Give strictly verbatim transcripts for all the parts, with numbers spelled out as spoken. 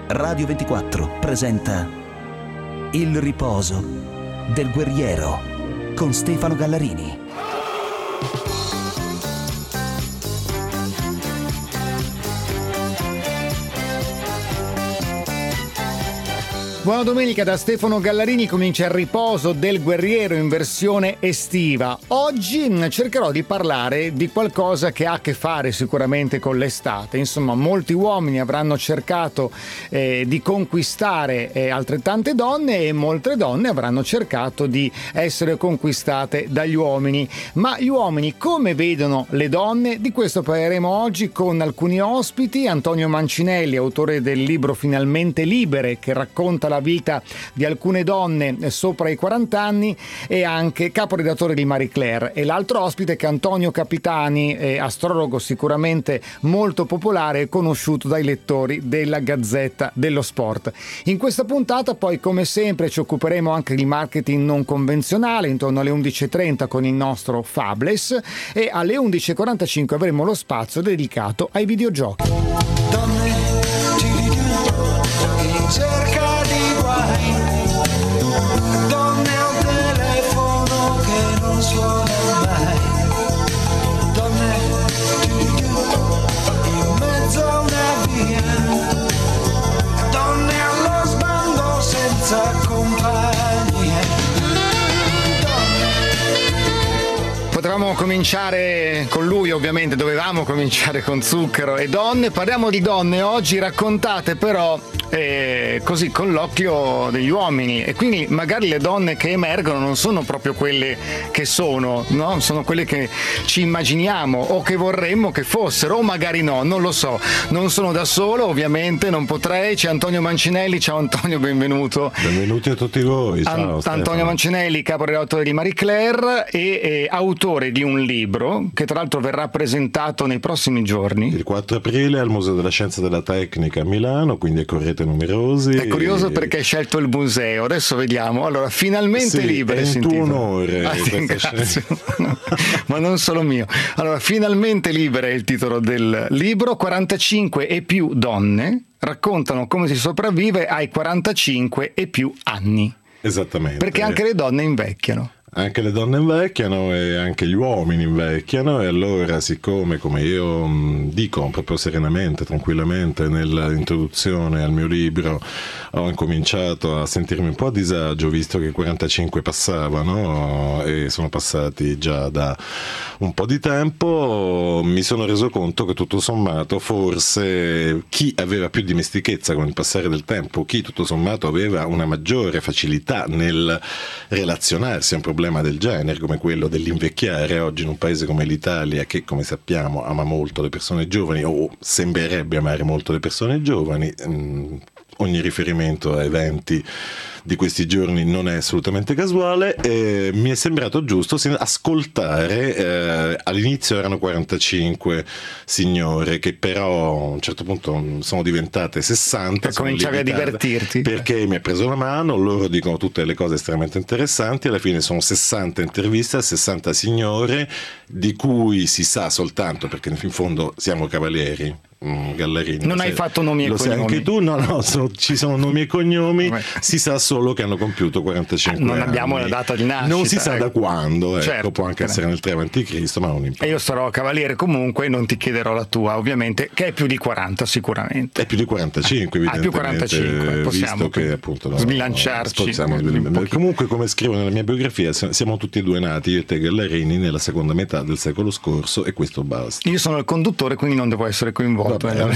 Radio ventiquattro presenta Il riposo del guerriero con Stefano Gallarini. Buona domenica da Stefano Gallarini, comincia il riposo del guerriero in versione estiva. Oggi cercherò di parlare di qualcosa che ha a che fare sicuramente con l'estate. Insomma, molti uomini avranno cercato eh, di conquistare eh, altrettante donne e molte donne avranno cercato di essere conquistate dagli uomini. Ma gli uomini come vedono le donne? Di questo parleremo oggi con alcuni ospiti. Antonio Mancinelli, autore del libro Finalmente Libere, che racconta la vita di alcune donne sopra i quaranta anni, e anche caporedattore di Marie Claire. E l'altro ospite che è Antonio Capitani, eh, astrologo sicuramente molto popolare e conosciuto dai lettori della Gazzetta dello Sport. In questa puntata poi, come sempre, ci occuperemo anche di marketing non convenzionale intorno alle undici e trenta con il nostro Fabless, e alle undici e quarantacinque avremo lo spazio dedicato ai videogiochi. Donne, in cerca di guai, donne a un telefono che non suona mai, donne in mezzo a una via, donne allo sbando senza compagnia. Potevamo cominciare con lui, ovviamente dovevamo cominciare con Zucchero e donne. Parliamo di donne oggi, raccontate però eh, così con l'occhio degli uomini, e quindi magari le donne che emergono non sono proprio quelle che sono, no? Sono quelle che ci immaginiamo o che vorremmo che fossero, o magari no, non lo so. Non sono da solo, ovviamente, non potrei. C'è Antonio Mancinelli. Ciao Antonio, benvenuto. Benvenuti a tutti voi. Ciao, An- Antonio Mancinelli, caporedattore di Marie Claire e, e autore di un libro che tra l'altro verrà presentato nei prossimi giorni. Il quattro aprile al Museo della Scienza e della Tecnica a Milano, quindi accorrete numerosi. È curioso e... perché hai scelto il museo, adesso vediamo. Allora, Finalmente sì, Libere. È in tuo onore. Ah, grazie. Ma non solo mio. Allora, Finalmente Libere è il titolo del libro. quarantacinque e più donne raccontano come si sopravvive ai quarantacinque e più anni. Esattamente. Perché anche le donne invecchiano. Anche le donne invecchiano e anche gli uomini invecchiano, e allora, siccome, come io mh, dico proprio serenamente, tranquillamente nell'introduzione al mio libro, ho incominciato a sentirmi un po' a disagio visto che i quarantacinque passavano e sono passati già da un po' di tempo, mi sono reso conto che tutto sommato forse chi aveva più dimestichezza con il passare del tempo, chi tutto sommato aveva una maggiore facilità nel relazionarsi a un problema del genere come quello dell'invecchiare oggi in un paese come l'Italia, che come sappiamo ama molto le persone giovani, o sembrerebbe amare molto le persone giovani. mh, Ogni riferimento a eventi di questi giorni non è assolutamente casuale, e mi è sembrato giusto ascoltare, eh, all'inizio erano quarantacinque signore che però a un certo punto sono diventate sessanta, per cominciare a divertirti, perché mi ha preso la mano, loro dicono tutte le cose estremamente interessanti, alla fine sono sessanta interviste a sessanta signore di cui si sa soltanto, perché in fondo siamo cavalieri, Gallarini, non hai sai, fatto nomi e lo cognomi. Sai anche tu? No, no, so, ci sono nomi e cognomi. Si sa solo che hanno compiuto quarantacinque non anni. Non abbiamo la data di nascita. Non si sa ecco. da quando, ecco, certo, può anche essere nel tre avanti Cristo, ma non importa. E io sarò cavaliere comunque, non ti chiederò la tua, ovviamente, che è più di quaranta sicuramente. È più di quarantacinque, evidentemente. Ah, più quarantacinque, possiamo visto che appunto no, sbilanciarci. No, comunque, come scrivo nella mia biografia, siamo tutti e due nati, io e te Gallarini, nella seconda metà del secolo scorso, e questo basta. Io sono il conduttore, quindi non devo essere coinvolto nella...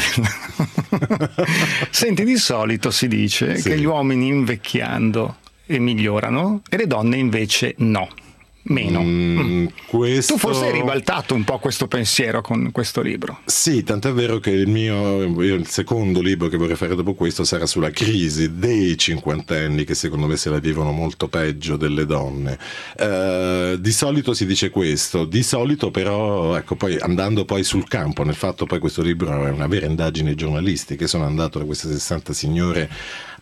Senti, di solito si dice sì. che gli uomini invecchiando e migliorano e le donne invece no, meno. Mm, questo... Tu forse hai ribaltato un po' questo pensiero con questo libro. Sì, tant'è vero che il mio io, il secondo libro che vorrei fare dopo questo sarà sulla crisi dei cinquantenni, che secondo me se la vivono molto peggio delle donne. Uh, di solito si dice questo, di solito però, ecco, poi andando poi sul campo, nel fatto poi questo libro è una vera indagine giornalistica, sono andato da queste sessanta signore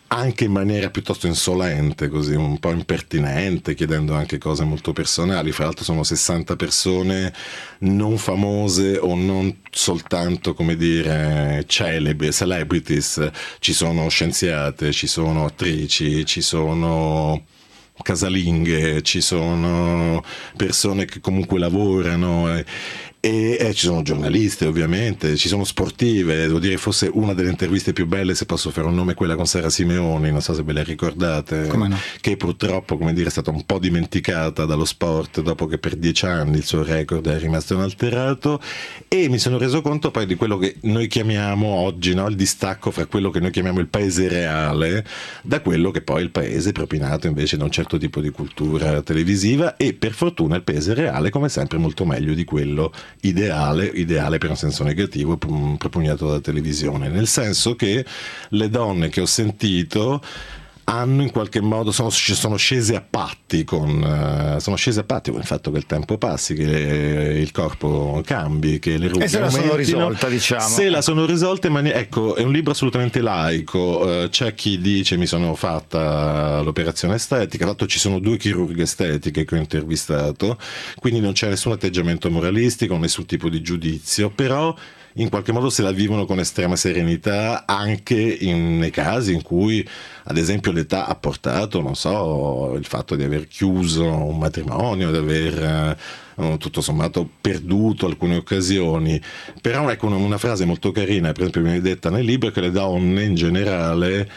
anche in maniera piuttosto insolente, così un po' impertinente, chiedendo anche cose molto personali. Fra l'altro sono sessanta persone non famose o non soltanto, come dire, celebri, celebrities. Ci sono scienziate, ci sono attrici, ci sono casalinghe, ci sono persone che comunque lavorano e, e, e ci sono giornaliste, ovviamente, ci sono sportive. Devo dire, forse una delle interviste più belle, se posso fare un nome, è quella con Sara Simeoni, non so se ve le ricordate. Come no? Che purtroppo, come dire, è stata un po' dimenticata dallo sport dopo che per dieci anni il suo record è rimasto inalterato, e mi sono reso conto poi di quello che noi chiamiamo oggi, no? Il distacco fra quello che noi chiamiamo il paese reale da quello che poi è il paese propinato invece da un certo tipo di cultura televisiva, e per fortuna il paese reale, come sempre, è molto meglio di quello ideale, ideale per un senso negativo, propugnato dalla televisione, nel senso che le donne che ho sentito hanno in qualche modo sono, sono scese a patti con uh, sono scese a patti con il fatto che il tempo passi, che le, il corpo cambi, che le rughe e se la sono risolta, diciamo se la sono risolta in maniera, ecco, è un libro assolutamente laico. Uh, c'è chi dice mi sono fatta l'operazione estetica, tra l'altro ci sono due chirurghe estetiche che ho intervistato, quindi non c'è nessun atteggiamento moralistico, nessun tipo di giudizio, però in qualche modo se la vivono con estrema serenità, anche in, nei casi in cui ad esempio l'età ha portato, non so, il fatto di aver chiuso un matrimonio, di aver eh, tutto sommato perduto alcune occasioni. Però ecco, una, una frase molto carina, per esempio viene detta nel libro, che le donne in generale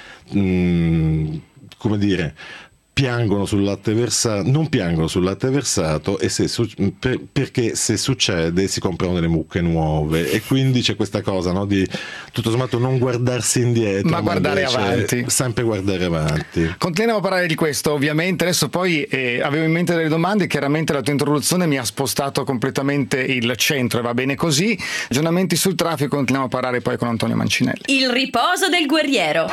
mh, come dire piangono sul latte versato, non piangono sul latte versato, e se su, per, perché se succede si comprano delle mucche nuove, e quindi c'è questa cosa, no, di tutto sommato non guardarsi indietro, ma, ma guardare avanti, sempre guardare avanti. Continuiamo a parlare di questo, ovviamente. Adesso poi eh, avevo in mente delle domande, chiaramente la tua introduzione mi ha spostato completamente il centro e va bene così. Aggiornamenti sul traffico, continuiamo a parlare poi con Antonio Mancinelli. Il riposo del guerriero.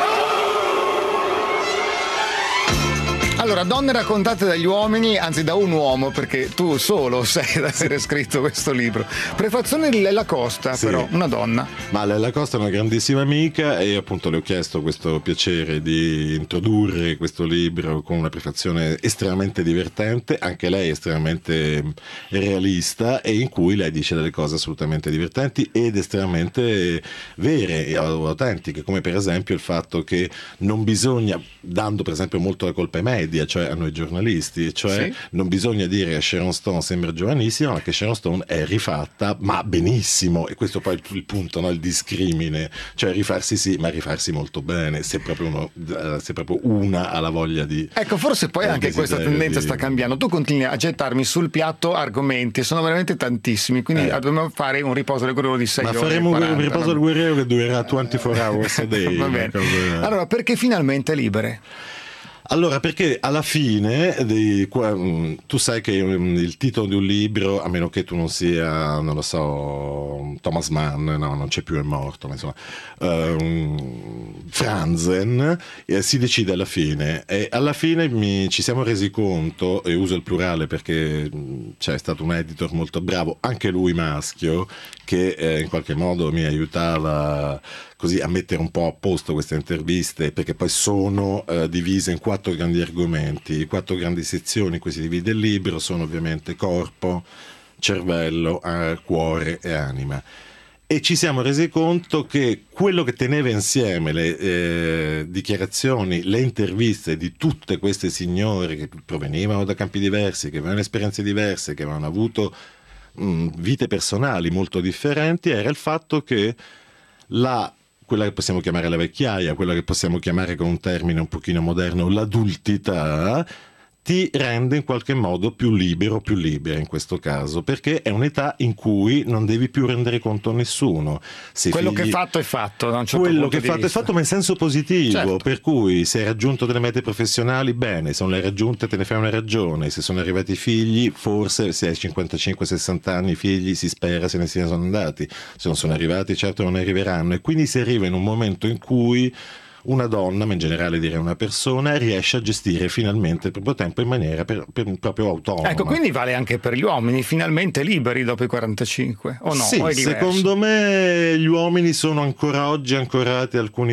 Allora, donne raccontate dagli uomini, anzi da un uomo, perché tu solo sei ad avere scritto questo libro. Prefazione di Lella Costa, sì. Però una donna. Ma Lella Costa è una grandissima amica, e io appunto le ho chiesto questo piacere di introdurre questo libro con una prefazione estremamente divertente, anche lei estremamente realista, e in cui lei dice delle cose assolutamente divertenti ed estremamente vere e autentiche, come per esempio il fatto che non bisogna, dando per esempio molto la colpa ai media, cioè a noi giornalisti, cioè sì. Non bisogna dire che Sharon Stone sembra giovanissima, ma che Sharon Stone è rifatta ma benissimo, e questo poi è il punto, no? Il discrimine, cioè rifarsi sì, ma rifarsi molto bene, se proprio, uno, se proprio una ha la voglia di, ecco, forse poi anche questa tendenza di... sta cambiando. Tu continui a gettarmi sul piatto argomenti, sono veramente tantissimi, quindi eh. dobbiamo fare un riposo del guerriero di sei ma ore, ma faremo quaranta, un riposo no? del guerriero che durerà ventiquattro hours a day. Va bene. Cosa... allora, perché finalmente libere? Allora, perché alla fine di, tu sai che il titolo di un libro, a meno che tu non sia, non lo so, Thomas Mann, no, non c'è più, è morto, ma insomma, um, Franzen, eh, si decide alla fine, e alla fine mi, ci siamo resi conto, e uso il plurale perché c'è stato un editor molto bravo, anche lui maschio, che eh, in qualche modo mi aiutava così a mettere un po' a posto queste interviste, perché poi sono eh, divise in quattro grandi argomenti, quattro grandi sezioni in cui si divide il libro, sono ovviamente corpo, cervello, eh, cuore e anima. E ci siamo resi conto che quello che teneva insieme le eh, dichiarazioni, le interviste di tutte queste signore che provenivano da campi diversi, che avevano esperienze diverse, che avevano avuto mh, vite personali molto differenti, era il fatto che la quella che possiamo chiamare la vecchiaia, quella che possiamo chiamare con un termine un pochino moderno l'adultità, ti rende in qualche modo più libero, più libera in questo caso, perché è un'età in cui non devi più rendere conto a nessuno. Se quello figli... che è fatto è fatto, da un certo quello punto che di fatto vista. è fatto, ma in senso positivo, certo. Per cui se hai raggiunto delle mete professionali, bene, se non le hai raggiunte te ne fai una ragione, se sono arrivati i figli, forse se hai cinquantacinque sessanta anni i figli si spera se ne siano andati, se non sono arrivati certo non arriveranno, e quindi si arriva in un momento in cui una donna, ma in generale direi una persona, riesce a gestire finalmente il proprio tempo in maniera per, per, proprio autonoma. Ecco, quindi vale anche per gli uomini, finalmente liberi dopo i quarantacinque, o no? Sì, o è secondo me gli uomini sono ancora oggi ancorati a alcuni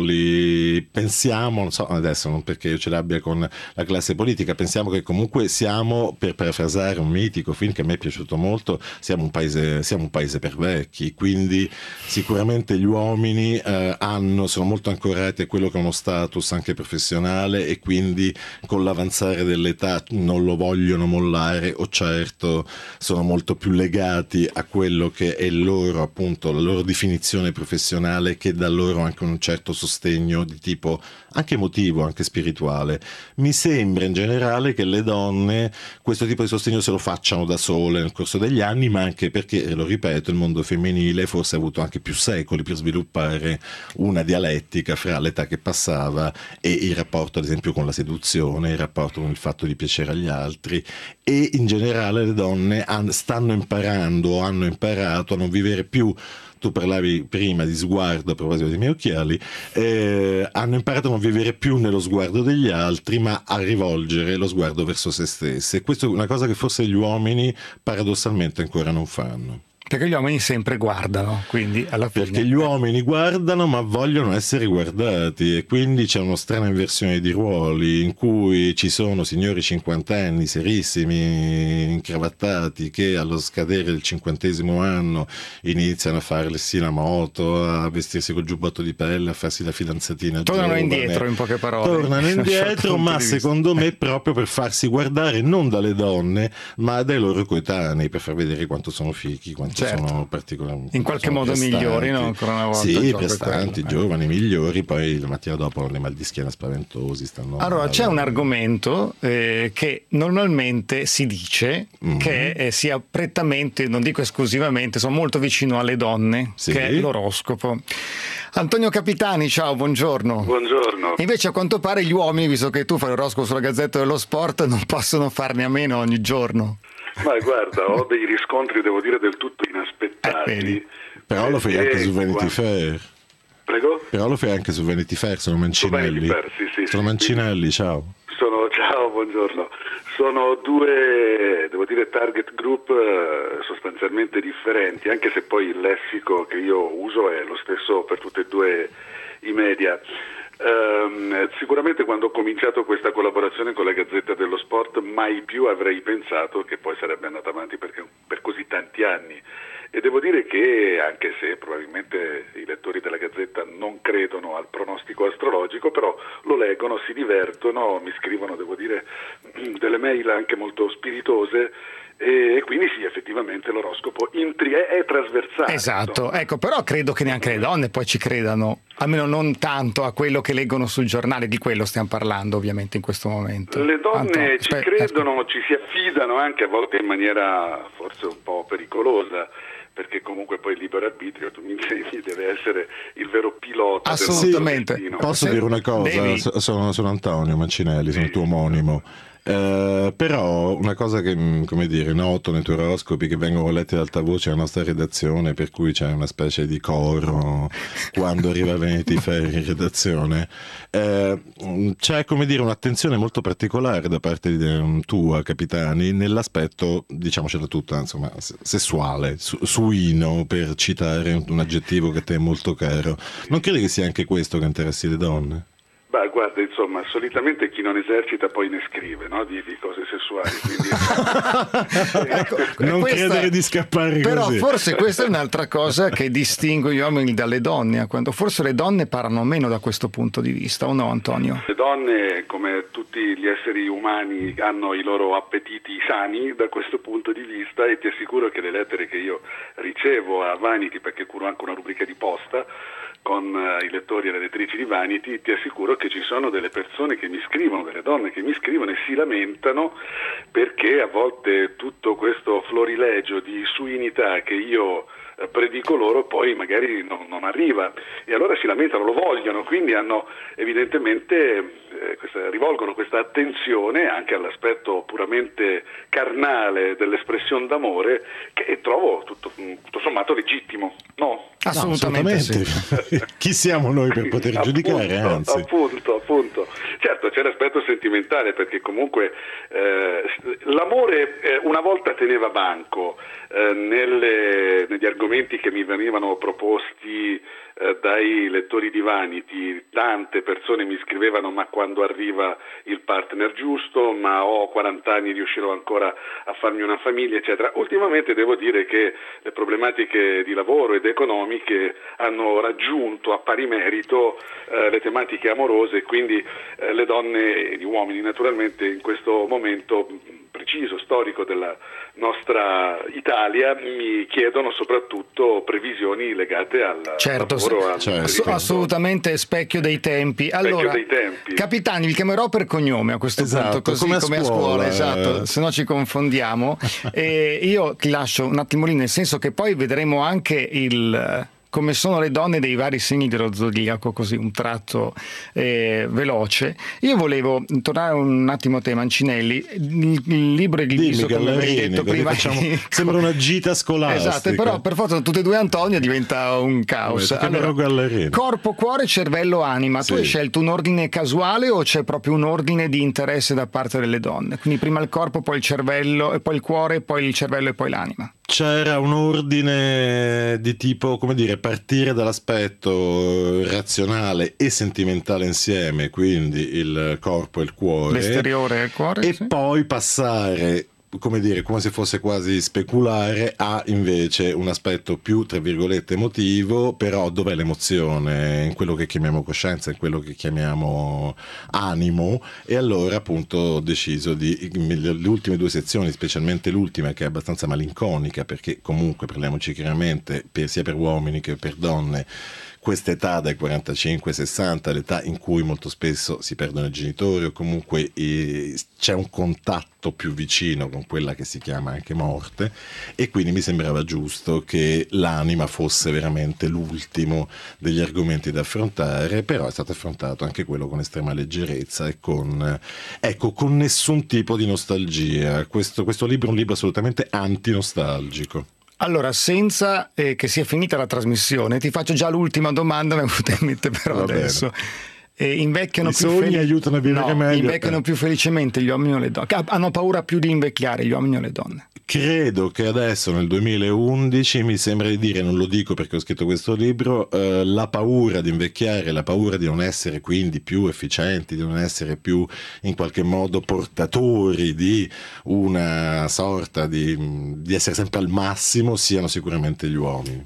ruoli. Pensiamo, non so adesso, non perché io ce l'abbia con la classe politica, pensiamo che comunque siamo, per parafrasare un mitico film che a me è piaciuto molto, siamo un paese, siamo un paese per vecchi, quindi sicuramente gli uomini eh, hanno, sono molto ancorati a quello che è uno status anche professionale, e quindi con l'avanzare dell'età non lo vogliono mollare, o certo sono molto più legati a quello che è il loro, appunto, la loro definizione professionale, che dà loro anche un certo sostegno di tipo anche emotivo, anche spirituale. Mi sembra in generale che le donne questo tipo di sostegno se lo facciano da sole nel corso degli anni, ma anche perché, lo ripeto, il mondo femminile forse ha avuto anche più secoli per sviluppare una dialettica fra l'età che passava e il rapporto ad esempio con la seduzione, il rapporto con il fatto di piacere agli altri, e in generale le donne stanno imparando o hanno imparato a non vivere più. Tu parlavi prima di sguardo a proposito dei miei occhiali, eh, hanno imparato a non vivere più nello sguardo degli altri, ma a rivolgere lo sguardo verso se stessi, e questa è una cosa che forse gli uomini paradossalmente ancora non fanno. Perché gli uomini sempre guardano, quindi alla fine... Perché gli uomini guardano ma vogliono essere guardati, e quindi c'è una strana inversione di ruoli in cui ci sono signori cinquantenni serissimi, incravattati, che allo scadere del cinquantesimo anno iniziano a farsi la moto, a vestirsi col giubbotto di pelle, a farsi la fidanzatina tornano giovane. indietro, in poche parole. Tornano indietro, ma di secondo me proprio per farsi guardare non dalle donne ma dai loro coetanei, per far vedere quanto sono fichi, quanto certo. sono particolarmente in qualche sono modo prestanti. Migliori, no? Ancora una volta. Sì, prestanti, giovani, migliori, poi la mattina dopo hanno le mal di schiena spaventosi, stanno allora male. C'è un argomento eh, che normalmente si dice mm-hmm. che eh, sia prettamente, non dico esclusivamente, sono molto vicino alle donne, sì. che è l'oroscopo. Antonio Capitani, ciao, buongiorno. Buongiorno. Invece a quanto pare gli uomini, visto che tu fai l'oroscopo sulla Gazzetta dello Sport, non possono farne a meno ogni giorno. Ma guarda, ho dei riscontri, devo dire, del tutto inaspettati. Eh, Però lo fai anche su Vanity Fair. Prego? Però lo fai anche su Vanity Fair, sono Mancinelli. Fair, sì, sì, sono sì, Mancinelli, sì. ciao. Sono, ciao, buongiorno. Sono due, devo dire, target group eh, sostanzialmente differenti, anche se poi il lessico che io uso è lo stesso per tutti e due i media. Um, sicuramente quando ho cominciato questa collaborazione con la Gazzetta dello Sport mai più avrei pensato che poi sarebbe andata avanti perché, per così tanti anni, e devo dire che anche se probabilmente i lettori della Gazzetta non credono al pronostico astrologico, però lo leggono, si divertono, mi scrivono, devo dire, delle mail anche molto spiritose. E quindi sì, effettivamente l'oroscopo intri- è, è trasversale. Esatto, insomma. Ecco, però credo che neanche le donne poi ci credano, almeno non tanto a quello che leggono sul giornale, di quello stiamo parlando ovviamente in questo momento. Le donne Anto, ci aspe- credono, aspe- ci si affidano anche a volte in maniera forse un po' pericolosa, perché comunque poi il libero arbitrio, tu mi insegni, deve essere il vero pilota assolutamente. del nostro destino. Posso Se- dire una cosa? devi- Sono, sono Antonio Mancinelli, sono il tuo omonimo. Eh, però una cosa che, come dire, noto nei tuoi oroscopi, che vengono letti ad alta voce alla nostra redazione, per cui c'è una specie di coro quando arriva Vanity Fair in redazione, eh, c'è, come dire, un'attenzione molto particolare da parte di, tua, Capitani, nell'aspetto, diciamocela tutta, insomma, sessuale, su, suino, per citare un, un aggettivo che a te è molto caro. Non credi che sia anche questo che interessi le donne? Beh, guarda, insomma, solitamente chi non esercita poi ne scrive, no? Di, di cose sessuali. Quindi... ecco, non questa- credere di scappare però così. forse questa è un'altra cosa che distingue gli uomini dalle donne, a quanto forse le donne parlano meno da questo punto di vista, o no, Antonio? Le donne, come tutti gli esseri umani, hanno i loro appetiti sani da questo punto di vista, e ti assicuro che le lettere che io ricevo a Vanity, perché curo anche una rubrica di posta con uh, i lettori e le lettrici di Vanity, ti assicuro che ci sono delle persone che mi scrivono, delle donne che mi scrivono e si lamentano perché a volte tutto questo florilegio di suinità che io uh, predico loro poi magari no, non arriva, e allora si lamentano, lo vogliono, quindi hanno evidentemente eh, questa, rivolgono questa attenzione anche all'aspetto puramente carnale dell'espressione d'amore, che trovo tutto, tutto sommato legittimo, no? Assolutamente, no, assolutamente sì. Chi siamo noi per poter appunto, giudicare? Anzi. Appunto, appunto. Certo, c'è l'aspetto sentimentale, perché comunque eh, l'amore eh, una volta teneva banco eh, nelle, negli argomenti che mi venivano proposti eh, dai lettori di Vanity. Tante persone mi scrivevano: ma quando arriva il partner giusto, ma ho quaranta anni, riuscirò ancora a farmi una famiglia, eccetera. Ultimamente devo dire che le problematiche di lavoro ed economiche hanno raggiunto a pari merito eh, le tematiche amorose, e quindi eh, le donne e gli uomini naturalmente in questo momento preciso, storico della nostra Italia, mi chiedono soprattutto previsioni legate al certo, lavoro. Sì. Al Ass- assolutamente specchio dei tempi. Allora, dei tempi. Capitani, vi chiamerò per cognome a questo Esatto, punto, così come a come a scuola, scuola, eh. esatto, se no ci confondiamo. E io ti lascio un attimo lì, nel senso che poi vedremo anche il... come sono le donne dei vari segni dello zodiaco, così un tratto eh, veloce. Io volevo tornare un attimo a te, Mancinelli. Il, il libro è diviso, Dimmi, come avevi Gallarini, detto così prima. facciamo- sembra una gita scolastica. Esatto, però per forza tutte e due Antonio diventa un caos. Vabbè, ti chiamerò Gallarini. Corpo, cuore, cervello, anima. Sì. Tu hai scelto un ordine casuale o c'è proprio un ordine di interesse da parte delle donne? Quindi prima il corpo, poi il cervello, e poi il cuore, poi il cervello e poi l'anima. C'era un ordine di tipo, come dire, partire dall'aspetto razionale e sentimentale insieme, quindi il corpo e il cuore, L'esteriore e il cuore, e sì. poi passare, come dire, come se fosse quasi speculare, a invece un aspetto più, tra virgolette, emotivo, però dov'è l'emozione? In quello che chiamiamo coscienza, in quello che chiamiamo animo. E allora appunto ho deciso di, le ultime due sezioni, specialmente l'ultima che è abbastanza malinconica, perché comunque, parliamoci chiaramente, per, sia per uomini che per donne, questa età dai quarantacinque ai sessanta, l'età in cui molto spesso si perdono i genitori, o comunque eh, c'è un contatto più vicino con quella che si chiama anche morte, e quindi mi sembrava giusto che l'anima fosse veramente l'ultimo degli argomenti da affrontare, però è stato affrontato anche quello con estrema leggerezza e con, ecco, con nessun tipo di nostalgia. Questo, questo libro è un libro assolutamente antinostalgico. Allora, senza eh, che sia finita la trasmissione, ti faccio già l'ultima domanda, mi è venuta in mente però Va adesso. bene. Eh, invecchiano I più sogni fel- aiutano a vivere no, meglio. invecchiano Eh. più felicemente gli uomini o le donne? Ah, hanno paura più di invecchiare gli uomini o le donne? Credo che adesso nel duemilaundici, mi sembra di dire, non lo dico perché ho scritto questo libro, eh, la paura di invecchiare, la paura di non essere quindi più efficienti, di non essere più in qualche modo portatori di una sorta di, di essere sempre al massimo, siano sicuramente gli uomini.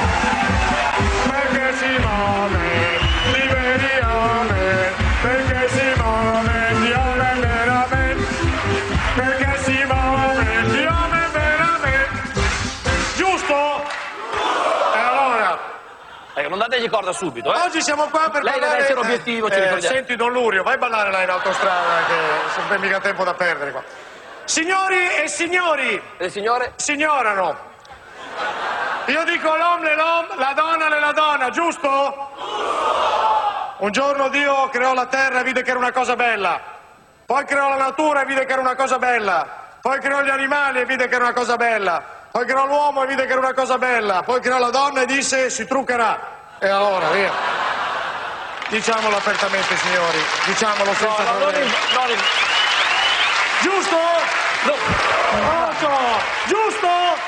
Perché Simone, liberione, perché Simone ti ama veramente, perché Simone ti ama veramente, giusto? E allora? Eh, non dategli corda subito, eh? Oggi siamo qua per Lei parlare... deve essere obiettivo, ci eh, ricordiamo. Senti Don Lurio, vai a ballare là in autostrada, che non c'è mica tempo da perdere qua. Signori e signori, E signore? signorano. Io dico l'om le l'om, la donna le la donna, giusto? Un giorno Dio creò la terra e vide che era una cosa bella. Poi creò la natura e vide che era una cosa bella. Poi creò gli animali e vide che era una cosa bella. Poi creò l'uomo e vide che era una cosa bella. Poi creò la donna e disse si truccherà. E allora, via. Diciamolo apertamente, signori. Diciamolo senza No, no, non problemi. in- non in- Giusto? no. Otto! Giusto?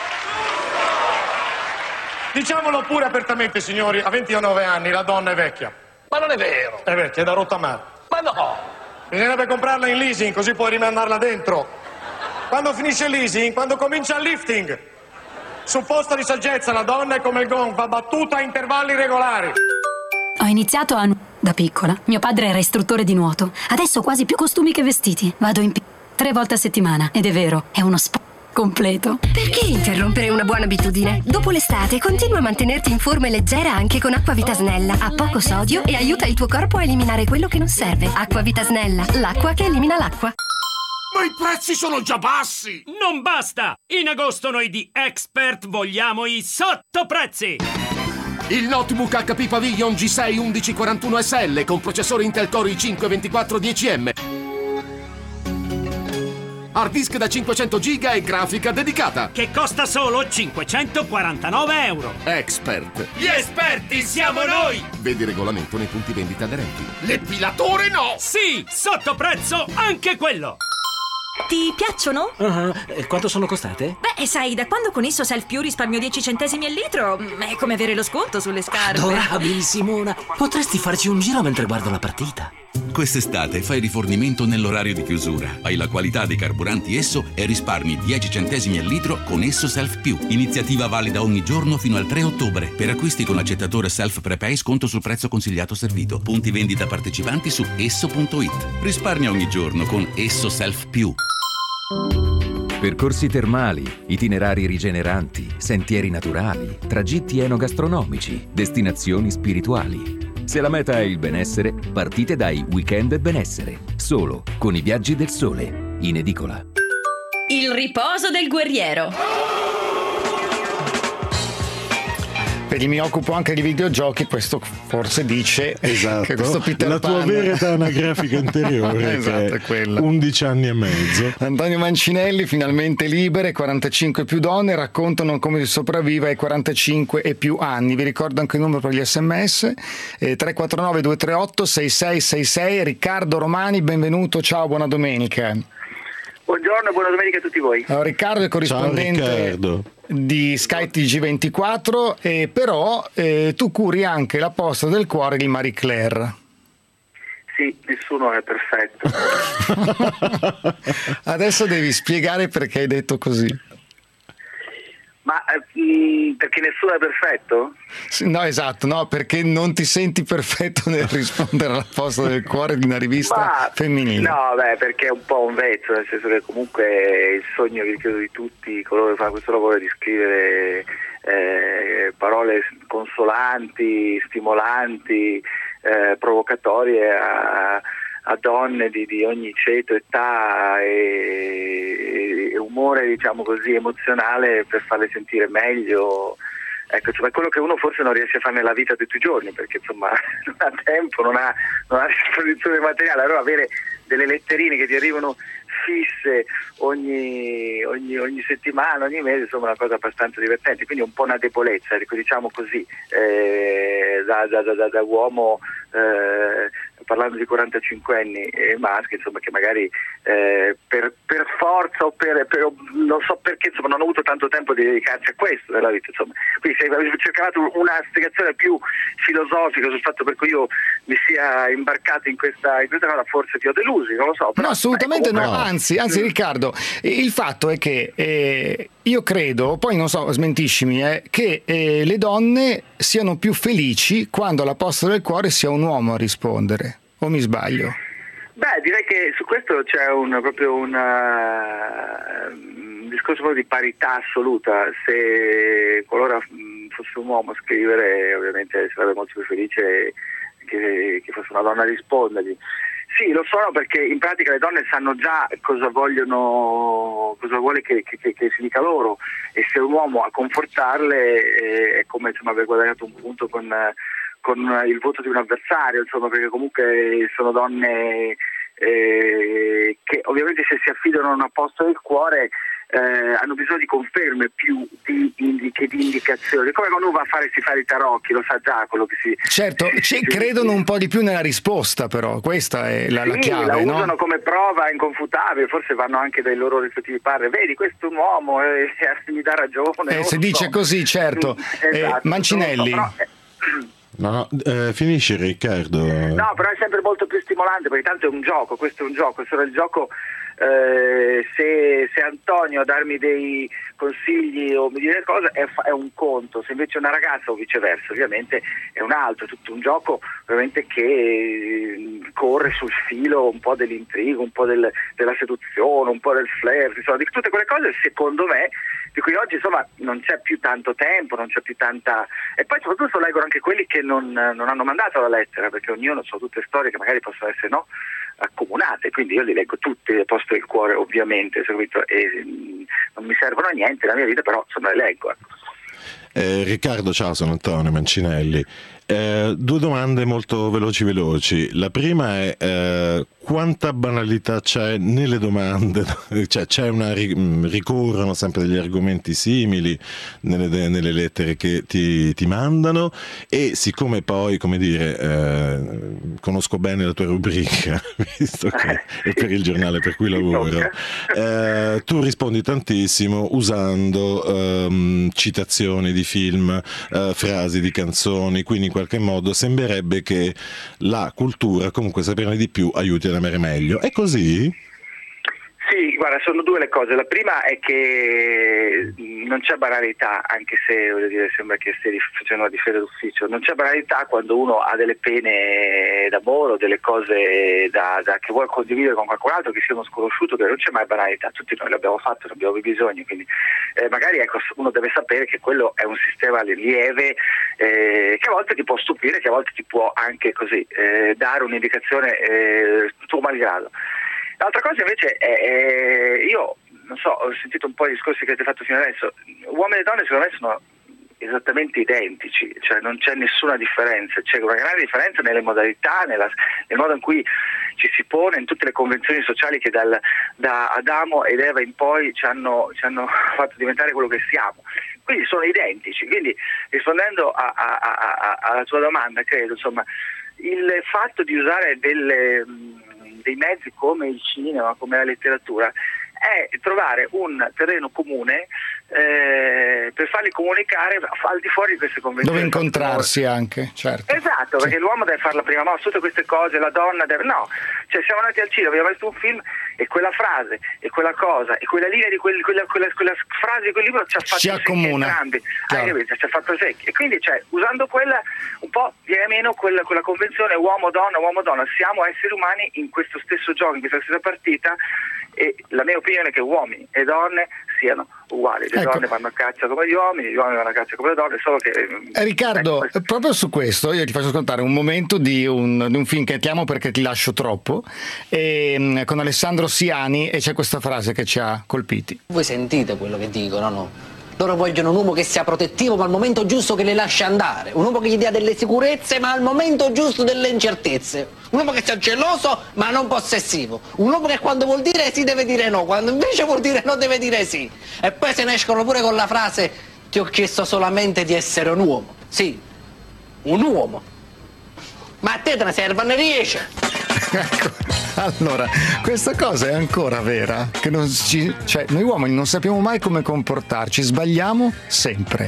Diciamolo pure apertamente, signori, a ventinove anni la donna è vecchia. Ma non è vero. È vecchia, è da rottamare. Ma no. Bisognerebbe comprarla in leasing, così puoi rimandarla dentro. Quando finisce il leasing, quando comincia il lifting. Su posto di saggezza la donna è come il gong, va battuta a intervalli regolari. Ho iniziato a nu- da piccola. Mio padre era istruttore di nuoto. Adesso ho quasi più costumi che vestiti. Vado in p- tre volte a settimana. Ed è vero, è uno sp- completo. Perché interrompere una buona abitudine? Dopo l'estate continua a mantenerti in forma e leggera anche con Acquavita Snella. Ha poco sodio e aiuta il tuo corpo a eliminare quello che non serve. Acquavita Snella, l'acqua che elimina l'acqua. Ma i prezzi sono già bassi! Non basta! In agosto noi di Expert vogliamo i sottoprezzi! Il notebook H P Pavilion G sei undici quarantuno S L con processore Intel Core i cinque ventiquattro dieci M. hard disk da cinquecento giga e grafica dedicata. Che costa solo cinquecentoquarantanove euro. Expert. Gli esperti siamo noi! Vedi regolamento nei punti vendita aderenti. L'epilatore no! Sì, sotto prezzo anche quello! Ti piacciono? Uh-huh. E quanto sono costate? Beh, sai, da quando con Esso Self Più risparmio dieci centesimi al litro, è come avere lo sconto sulle scarpe. Adorabili, Simona! Potresti farci un giro mentre guardo la partita? Quest'estate fai rifornimento nell'orario di chiusura. Hai la qualità dei carburanti Esso e risparmi dieci centesimi al litro con Esso Self Più. Iniziativa valida ogni giorno fino al tre ottobre. Per acquisti con accettatore Self Prepay sconto sul prezzo consigliato servito. Punti vendita partecipanti su esso punto it. Risparmia ogni giorno con Esso Self Più. Percorsi termali, itinerari rigeneranti, sentieri naturali, tragitti enogastronomici, destinazioni spirituali. Se la meta è il benessere, partite dai Weekend Benessere, solo con i Viaggi del Sole, in edicola. Il riposo del guerriero. Perché mi occupo anche di videogiochi, questo forse dice esatto. che questo Peter la tua Pan... vera età anagrafica anteriore esatto, che è quella. undici anni e mezzo. Antonio Mancinelli, finalmente libere, quarantacinque più donne raccontano come si sopravvive ai quarantacinque e più anni. Vi ricordo anche il numero per gli sms, eh, tre quattro nove due tre otto sei sei sei sei. Riccardo Romani, benvenuto, ciao, buona domenica. Buongiorno e buona domenica a tutti voi. Allora, Riccardo è corrispondente Ciao, Riccardo. di Sky T G ventiquattro, eh, però eh, tu curi anche la posta del cuore di Marie Claire. Sì, nessuno è perfetto. Adesso devi spiegare perché hai detto così. Ma eh, perché nessuno è perfetto? No, esatto, no, perché non ti senti perfetto nel rispondere alla posta del cuore di una rivista Ma, femminile. No, beh, perché è un po' un vezzo, nel senso che comunque il sogno che credo di tutti coloro che fanno questo lavoro è di scrivere eh, parole consolanti, stimolanti, eh, provocatorie a, a donne di, di ogni ceto, età e, e umore, diciamo così, emozionale, per farle sentire meglio. Ecco, cioè, quello che uno forse non riesce a fare nella vita tutti i giorni, perché insomma non ha tempo, non ha, non ha disposizione materiale. Allora avere delle letterine che ti arrivano fisse ogni, ogni, ogni settimana, ogni mese, insomma, è una cosa abbastanza divertente, quindi un po' una debolezza, diciamo così, eh, da, da, da, da uomo, eh, parlando di quarantacinque anni e maschi, insomma, che magari eh, per, per forza o per, per non so perché, insomma, non ho avuto tanto tempo di dedicarsi a questo nella vita, insomma. Quindi se avevo cercato una spiegazione più filosofica sul fatto per cui io mi sia imbarcato in questa, in questa cosa, forse ti ho delusi, non lo so. Però, no, assolutamente eh, comunque, no, anzi, anzi Riccardo, il fatto è che eh, io credo, poi non so, smentiscimi, eh, che eh, le donne siano più felici quando alla posta del cuore sia un uomo a rispondere, o mi sbaglio? Beh, direi che su questo c'è un, proprio una, un discorso proprio di parità assoluta. Se qualora fosse un uomo a scrivere, ovviamente sarebbe molto più felice che, che fosse una donna a rispondergli. Sì, lo sono, perché in pratica le donne sanno già cosa vogliono, cosa vuole che, che, che si dica loro, e se un uomo a confortarle eh, è come, insomma, aver guadagnato un punto con, con il voto di un avversario, insomma, perché comunque sono donne eh, che ovviamente se si affidano a una posta del cuore Eh, hanno bisogno di conferme più di indi- che di indicazioni, come quando uno va a fare, si fa i tarocchi, lo sa già quello che si... Certo, ci si, credono si, un po' di più nella risposta, però questa è la, sì, la chiave, la no? usano come prova inconfutabile, forse vanno anche dai loro rispettivi partner, vedi questo è un uomo e eh, mi dà ragione. Eh, se dice so. così, certo. Esatto, eh, Mancinelli. so, però, eh, No, eh, finisci Riccardo. No, però è sempre molto più stimolante, perché tanto è un gioco, questo è un gioco, solo il gioco. Eh, se, se Antonio a darmi dei consigli o mi dire cose è, è un conto, se invece una ragazza o viceversa ovviamente è un altro, è tutto un gioco ovviamente che corre sul filo un po' dell'intrigo, un po' del, della seduzione, un po' del flirt, insomma, di tutte quelle cose secondo me di cui oggi insomma non c'è più tanto tempo, non c'è più tanta, e poi soprattutto leggono anche quelli che non, non hanno mandato la lettera, perché ognuno sono tutte storie che magari possono essere no accomunate, quindi io li leggo tutti al posto del cuore ovviamente, seguito, e mh, non mi servono a niente la mia vita, però insomma le leggo, ecco. eh, Riccardo, ciao, sono Antonio Mancinelli. Eh, due domande molto veloci veloci. La prima è eh, quanta banalità c'è nelle domande, cioè c'è una ricorrono sempre degli argomenti simili nelle, nelle lettere che ti, ti mandano, e siccome poi, come dire, eh, conosco bene la tua rubrica, visto che è per il giornale per cui lavoro, eh, tu rispondi tantissimo usando ehm, citazioni di film, eh, frasi di canzoni, quindi in qualche modo sembrerebbe che la cultura, comunque saperne di più, aiuti ad amare meglio. È così? Sì, guarda, sono due le cose. La prima è che non c'è banalità, anche se, voglio dire, sembra che stia facendo una difesa d'ufficio. Non c'è banalità quando uno ha delle pene d'amore, delle cose da, da, che vuole condividere con qualcun altro, che sia uno sconosciuto, che non c'è mai banalità. Tutti noi l'abbiamo fatto, ne abbiamo bisogno, quindi eh, magari ecco, uno deve sapere che quello è un sistema lieve eh, che a volte ti può stupire, che a volte ti può anche così eh, dare un'indicazione eh, tuo malgrado. L'altra cosa invece è, è, io non so, ho sentito un po' i discorsi che avete fatto fino adesso, uomini e donne secondo me sono esattamente identici, cioè non c'è nessuna differenza, c'è una grande differenza nelle modalità, nella, nel modo in cui ci si pone, in tutte le convenzioni sociali che dal, da Adamo ed Eva in poi ci hanno, ci hanno fatto diventare quello che siamo. Quindi sono identici, quindi rispondendo a, a, a, a, alla tua domanda, credo, insomma, il fatto di usare delle... dei mezzi come il cinema, come la letteratura, è trovare un terreno comune eh, per farli comunicare al di fuori di queste convenzioni. Dove incontrarsi anche, certo. Esatto, perché sì. L'uomo deve fare la prima mossa, tutte queste cose, la donna deve... No, cioè siamo andati al cinema, abbiamo visto un film e quella frase, e quella cosa, e quella linea di quel, quella, quella, quella frase di quel libro ci ha fatto ci accomuna entrambi. Ah, capito, ci ha fatto secchi. E quindi cioè, usando quella un po' viene meno quella, quella convenzione uomo-donna, uomo-donna. Siamo esseri umani in questo stesso gioco, in questa stessa partita, e la mia opinione è che uomini e donne siano uguali. Le ecco. donne vanno a caccia come gli uomini, gli uomini vanno a caccia come le donne, solo che... Eh, Riccardo, ecco, proprio su questo io ti faccio ascoltare un momento di un, di un film che ti amo perché ti lascio troppo, e, con Alessandro Siani, e c'è questa frase che ci ha colpiti. Voi sentite quello che dicono, no? Loro vogliono un uomo che sia protettivo ma al momento giusto che le lascia andare, un uomo che gli dia delle sicurezze ma al momento giusto delle incertezze, un uomo che sia geloso ma non possessivo, un uomo che quando vuol dire sì deve dire no, quando invece vuol dire no deve dire sì, e poi se ne escono pure con la frase ti ho chiesto solamente di essere un uomo. Sì, un uomo, ma a te te ne serve, ne riesce. Ecco, allora, questa cosa è ancora vera, che non ci, cioè noi uomini non sappiamo mai come comportarci, sbagliamo sempre.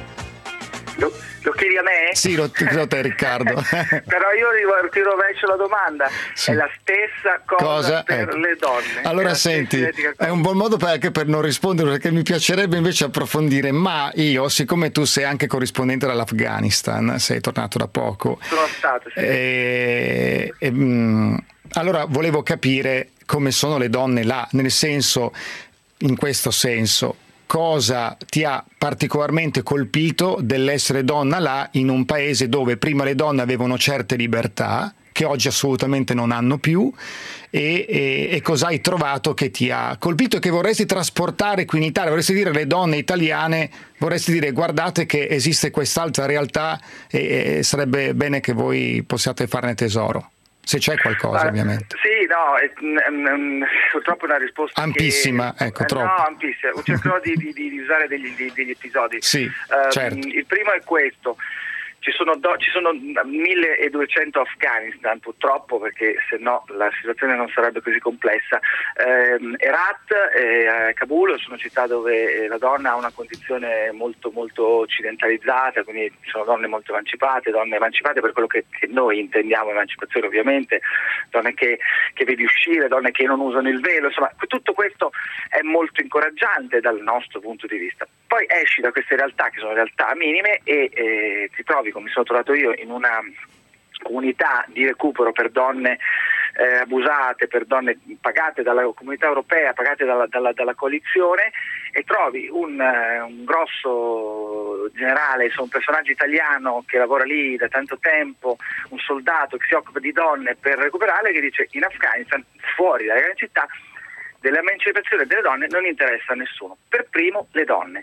Lo, lo chiedi a me? Sì, lo chiedo a te, Riccardo. Però io ti rovescio la domanda, sì. È la stessa cosa, cosa? per ecco. le donne. Allora senti, è un buon modo per, anche per non rispondere, perché mi piacerebbe invece approfondire, ma io, siccome tu sei anche corrispondente dall'Afghanistan, sei tornato da poco. Sono stato, sì. E, e, mh, allora volevo capire come sono le donne là, nel senso, in questo senso, cosa ti ha particolarmente colpito dell'essere donna là in un paese dove prima le donne avevano certe libertà che oggi assolutamente non hanno più, e, e, e cosa hai trovato che ti ha colpito e che vorresti trasportare qui in Italia? Vorresti dire alle donne italiane, vorresti dire guardate che esiste quest'altra realtà e, e sarebbe bene che voi possiate farne tesoro, se c'è qualcosa. Ma, ovviamente sì, no, è, è, è, purtroppo è una risposta ampissima, che, ecco, eh, troppo. No, ampissima, cercherò di, di, di usare degli, degli episodi. Sì, uh, certo. Il primo è questo. Ci sono, do, ci sono milleduecento Afghanistan, purtroppo, perché se no la situazione non sarebbe così complessa. Eh, Herat e Kabul sono città dove la donna ha una condizione molto molto occidentalizzata, quindi sono donne molto emancipate, donne emancipate per quello che, che noi intendiamo emancipazione, ovviamente, donne che, che vedi uscire, donne che non usano il velo, insomma tutto questo è molto incoraggiante dal nostro punto di vista. Poi esci da queste realtà che sono realtà minime e eh, ti trovi, come mi sono trovato io, in una comunità di recupero per donne eh, abusate, per donne pagate dalla comunità europea, pagate dalla, dalla, dalla coalizione, e trovi un, un grosso generale, insomma, un personaggio italiano che lavora lì da tanto tempo, un soldato che si occupa di donne per recuperarle, che dice: in Afghanistan, fuori dalle grandi città, dell'emancipazione delle donne non interessa a nessuno, per primo le donne.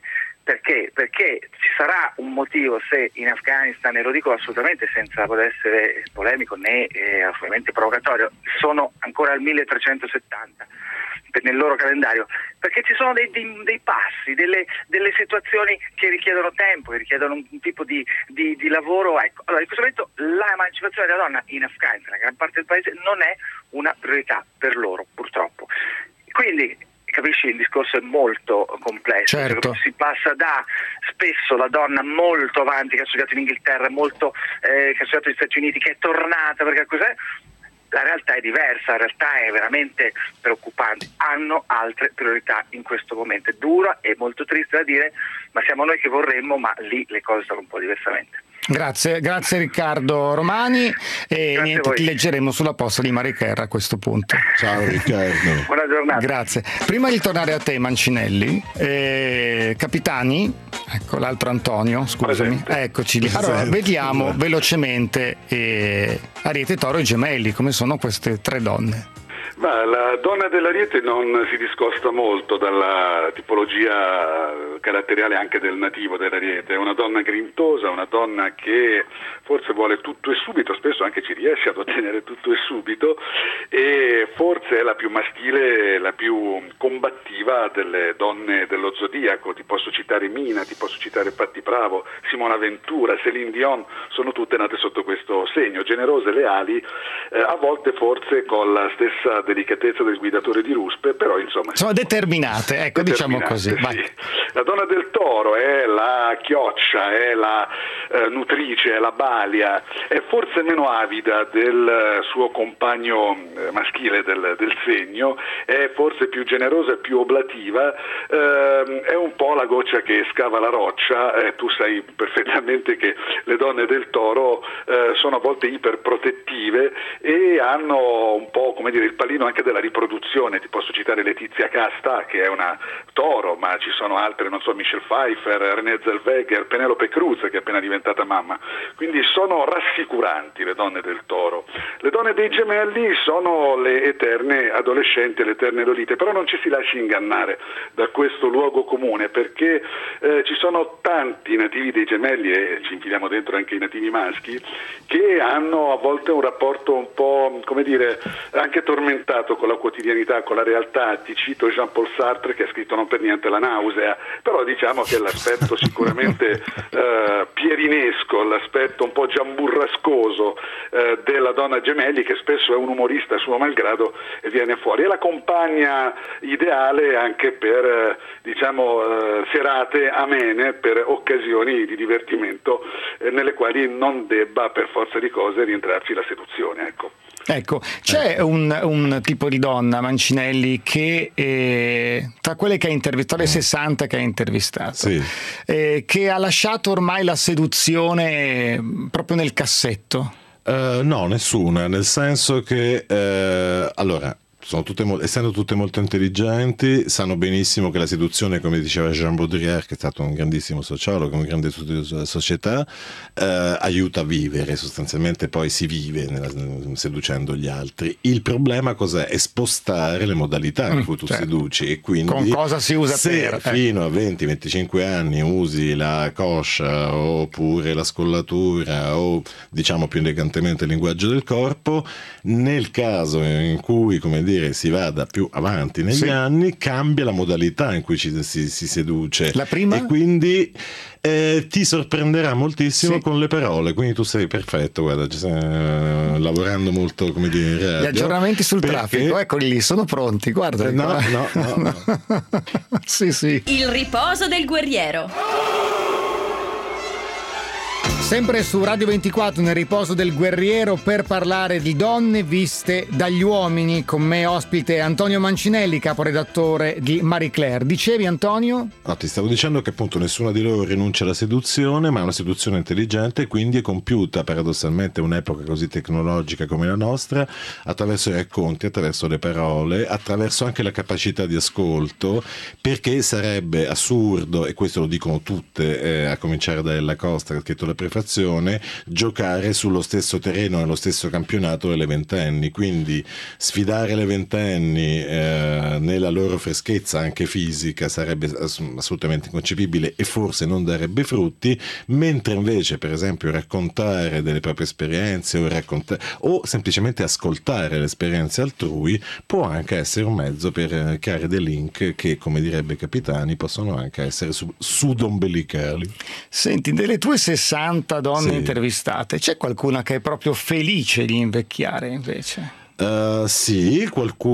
Perché? Perché ci sarà un motivo se in Afghanistan, e lo dico assolutamente senza voler essere polemico né eh, ovviamente provocatorio, sono ancora al milletrecentosettanta nel loro calendario, perché ci sono dei, dei, dei passi, delle, delle situazioni che richiedono tempo, che richiedono un, un tipo di, di, di lavoro. Ecco. Allora, in questo momento l'emancipazione della donna in Afghanistan, nella gran parte del paese, non è una priorità per loro, purtroppo. Quindi capisci, il discorso è molto complesso. Certo. Si passa da spesso la donna molto avanti che ha studiato in Inghilterra, molto eh, che ha studiato negli Stati Uniti, che è tornata perché cos'è? La realtà è diversa, la realtà è veramente preoccupante. Hanno altre priorità in questo momento. È dura e molto triste da dire, ma siamo noi che vorremmo, ma lì le cose stanno un po' diversamente. Grazie, grazie Riccardo Romani, e grazie, niente, ti leggeremo sulla posta di Marie Claire a questo punto. Ciao Riccardo. Buona giornata. Grazie. Prima di tornare a te Mancinelli, eh, Capitani, ecco l'altro Antonio, scusami, Presente. Eccoci lì. Allora vediamo velocemente eh, Ariete, Toro e Gemelli, come sono queste tre donne. Ma la donna dell'Ariete non si discosta molto dalla tipologia caratteriale anche del nativo dell'Ariete. È una donna grintosa, una donna che forse vuole tutto e subito, spesso anche ci riesce ad ottenere tutto e subito, e forse è la più maschile, la più combattiva delle donne dello zodiaco. Ti posso citare Mina, ti posso citare Patti Bravo, Simona Ventura, Céline Dion, sono tutte nate sotto questo segno, generose, leali, eh, a volte forse con la stessa delicatezza del guidatore di ruspe, però insomma sono determinate, ecco, diciamo così. Sì. La donna del Toro è la chioccia, è la eh, nutrice, è la balia, è forse meno avida del suo compagno eh, maschile del, del segno, è forse più generosa e più oblativa, eh, è un po' la goccia che scava la roccia. Eh, tu sai perfettamente che le donne del Toro eh, sono a volte iperprotettive e hanno un po', come dire, il pallino anche della riproduzione. Ti posso citare Letizia Casta, che è una Toro, ma ci sono altre, non so, Michelle Pfeiffer, Renée Zellweger, Penelope Cruz, che è appena diventata mamma. Quindi sono rassicuranti le donne del Toro. Le donne dei Gemelli sono le eterne adolescenti, le eterne lolite, però non ci si lasci ingannare da questo luogo comune, perché eh, ci sono tanti nativi dei Gemelli, e ci infiliamo dentro anche i nativi maschi, che hanno a volte un rapporto un po', come dire, anche tormentato con la quotidianità, con la realtà. Ti cito Jean-Paul Sartre, che ha scritto Non per niente la nausea, però diciamo che l'aspetto sicuramente eh, pierinesco, l'aspetto un po' giamburrascoso eh, della donna Gemelli, che spesso è un umorista suo malgrado, e viene fuori. È la compagna ideale anche per eh, diciamo eh, serate amene, per occasioni di divertimento eh, nelle quali non debba per forza di cose rientrarci la seduzione, ecco. Ecco, c'è un, un tipo di donna, Mancinelli, che eh, tra quelle che ha intervistato, le sessanta che ha intervistato, sì. eh, che ha lasciato ormai la seduzione proprio nel cassetto? Uh, no, nessuna, nel senso che uh, allora sono tutte, essendo tutte molto intelligenti, sanno benissimo che la seduzione, come diceva Jean Baudrillard, che è stato un grandissimo sociologo, un grande studio della società, eh, aiuta a vivere, sostanzialmente poi si vive nella, seducendo gli altri. Il problema cos'è? È spostare le modalità in cui tu certo. seduci, e quindi con cosa si usa se per, fino a venti venticinque anni usi la coscia oppure la scollatura o, diciamo più elegantemente, il linguaggio del corpo, nel caso in cui, come dire, si vada più avanti negli sì. anni, cambia la modalità in cui ci, si, si seduce. La prima? E quindi eh, ti sorprenderà moltissimo sì. con le parole, quindi tu sei perfetto, guarda, ci stai uh, lavorando molto, come dire, in radio. Gli aggiornamenti sul perché... traffico, eccoli lì, sono pronti, guarda. Eh, no, no, no, no. Sì, sì. Il riposo del guerriero. Sempre su Radio ventiquattro, nel riposo del guerriero, per parlare di donne viste dagli uomini. Con me ospite Antonio Mancinelli, caporedattore di Marie Claire. Dicevi, Antonio? No, ti stavo dicendo che appunto nessuna di loro rinuncia alla seduzione, ma è una seduzione intelligente, e quindi è compiuta paradossalmente un'epoca così tecnologica come la nostra attraverso i racconti, attraverso le parole, attraverso anche la capacità di ascolto, perché sarebbe assurdo, e questo lo dicono tutte, eh, a cominciare da Ella Costa, che ha scritto La prefazione stupefazione giocare sullo stesso terreno, nello stesso campionato delle ventenni, quindi sfidare le ventenni eh, nella loro freschezza anche fisica sarebbe assolutamente inconcepibile e forse non darebbe frutti, mentre invece per esempio raccontare delle proprie esperienze o, raccontare, o semplicemente ascoltare le esperienze altrui può anche essere un mezzo per creare dei link che, come direbbe Capitani, possono anche essere su- sudombelicali. Senti, delle tue sessanta donne Sì. intervistate, c'è qualcuna che è proprio felice di invecchiare invece? Uh, sì,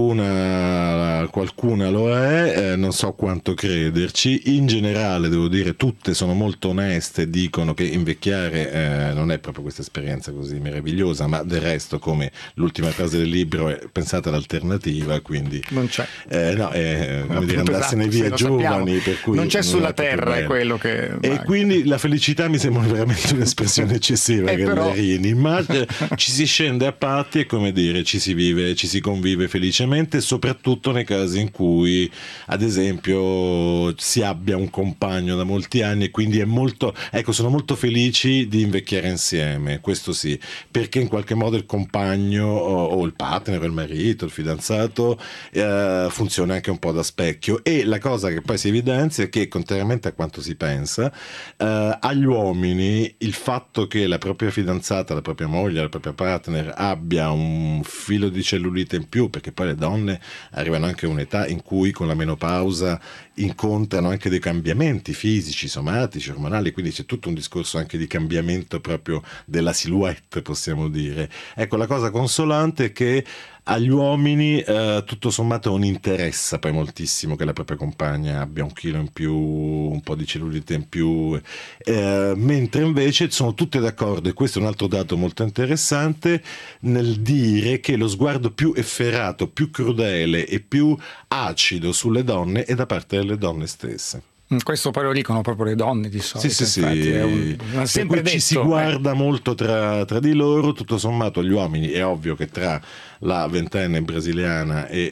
qualcuna, qualcuna lo è, eh, non so quanto crederci. In generale devo dire tutte sono molto oneste, dicono che invecchiare eh, non è proprio questa esperienza così meravigliosa, ma del resto, come l'ultima frase del libro, è pensata l'alternativa, quindi non c'è, eh, no, è, come no, dire, andarsene esatto, via sì, giovani, per cui non c'è non sulla è proprio terra, è bello. quello che E manca. quindi la felicità mi sembra veramente un'espressione eccessiva, Eh, però- Gallarini, ma eh, ci si scende a patti e, come dire, ci si vive, ci si convive felicemente, soprattutto nei casi in cui ad esempio si abbia un compagno da molti anni e quindi è molto, ecco, sono molto felici di invecchiare insieme, questo sì, perché in qualche modo il compagno o, o il partner o il marito, il fidanzato eh, funziona anche un po' da specchio. E la cosa che poi si evidenzia è che, contrariamente a quanto si pensa, eh, agli uomini il fatto che la propria fidanzata, la propria moglie, la propria partner abbia un filo di cellulite in più, perché poi le donne arrivano anche a un'età in cui con la menopausa incontrano anche dei cambiamenti fisici, somatici, ormonali, quindi c'è tutto un discorso anche di cambiamento proprio della silhouette, possiamo dire. Ecco, la cosa consolante è che agli uomini eh, tutto sommato non interessa poi moltissimo che la propria compagna abbia un chilo in più, un po' di cellulite in più, eh, mentre invece sono tutte d'accordo, e questo è un altro dato molto interessante, nel dire che lo sguardo più efferato, più crudele e più acido sulle donne è da parte delle donne stesse. Questo poi lo dicono proprio le donne di solito. Sì, sì, infatti, sì. è un, Per sempre cui ci detto, si guarda eh. molto tra, tra di loro, tutto sommato gli uomini, è ovvio che tra la ventenne brasiliana e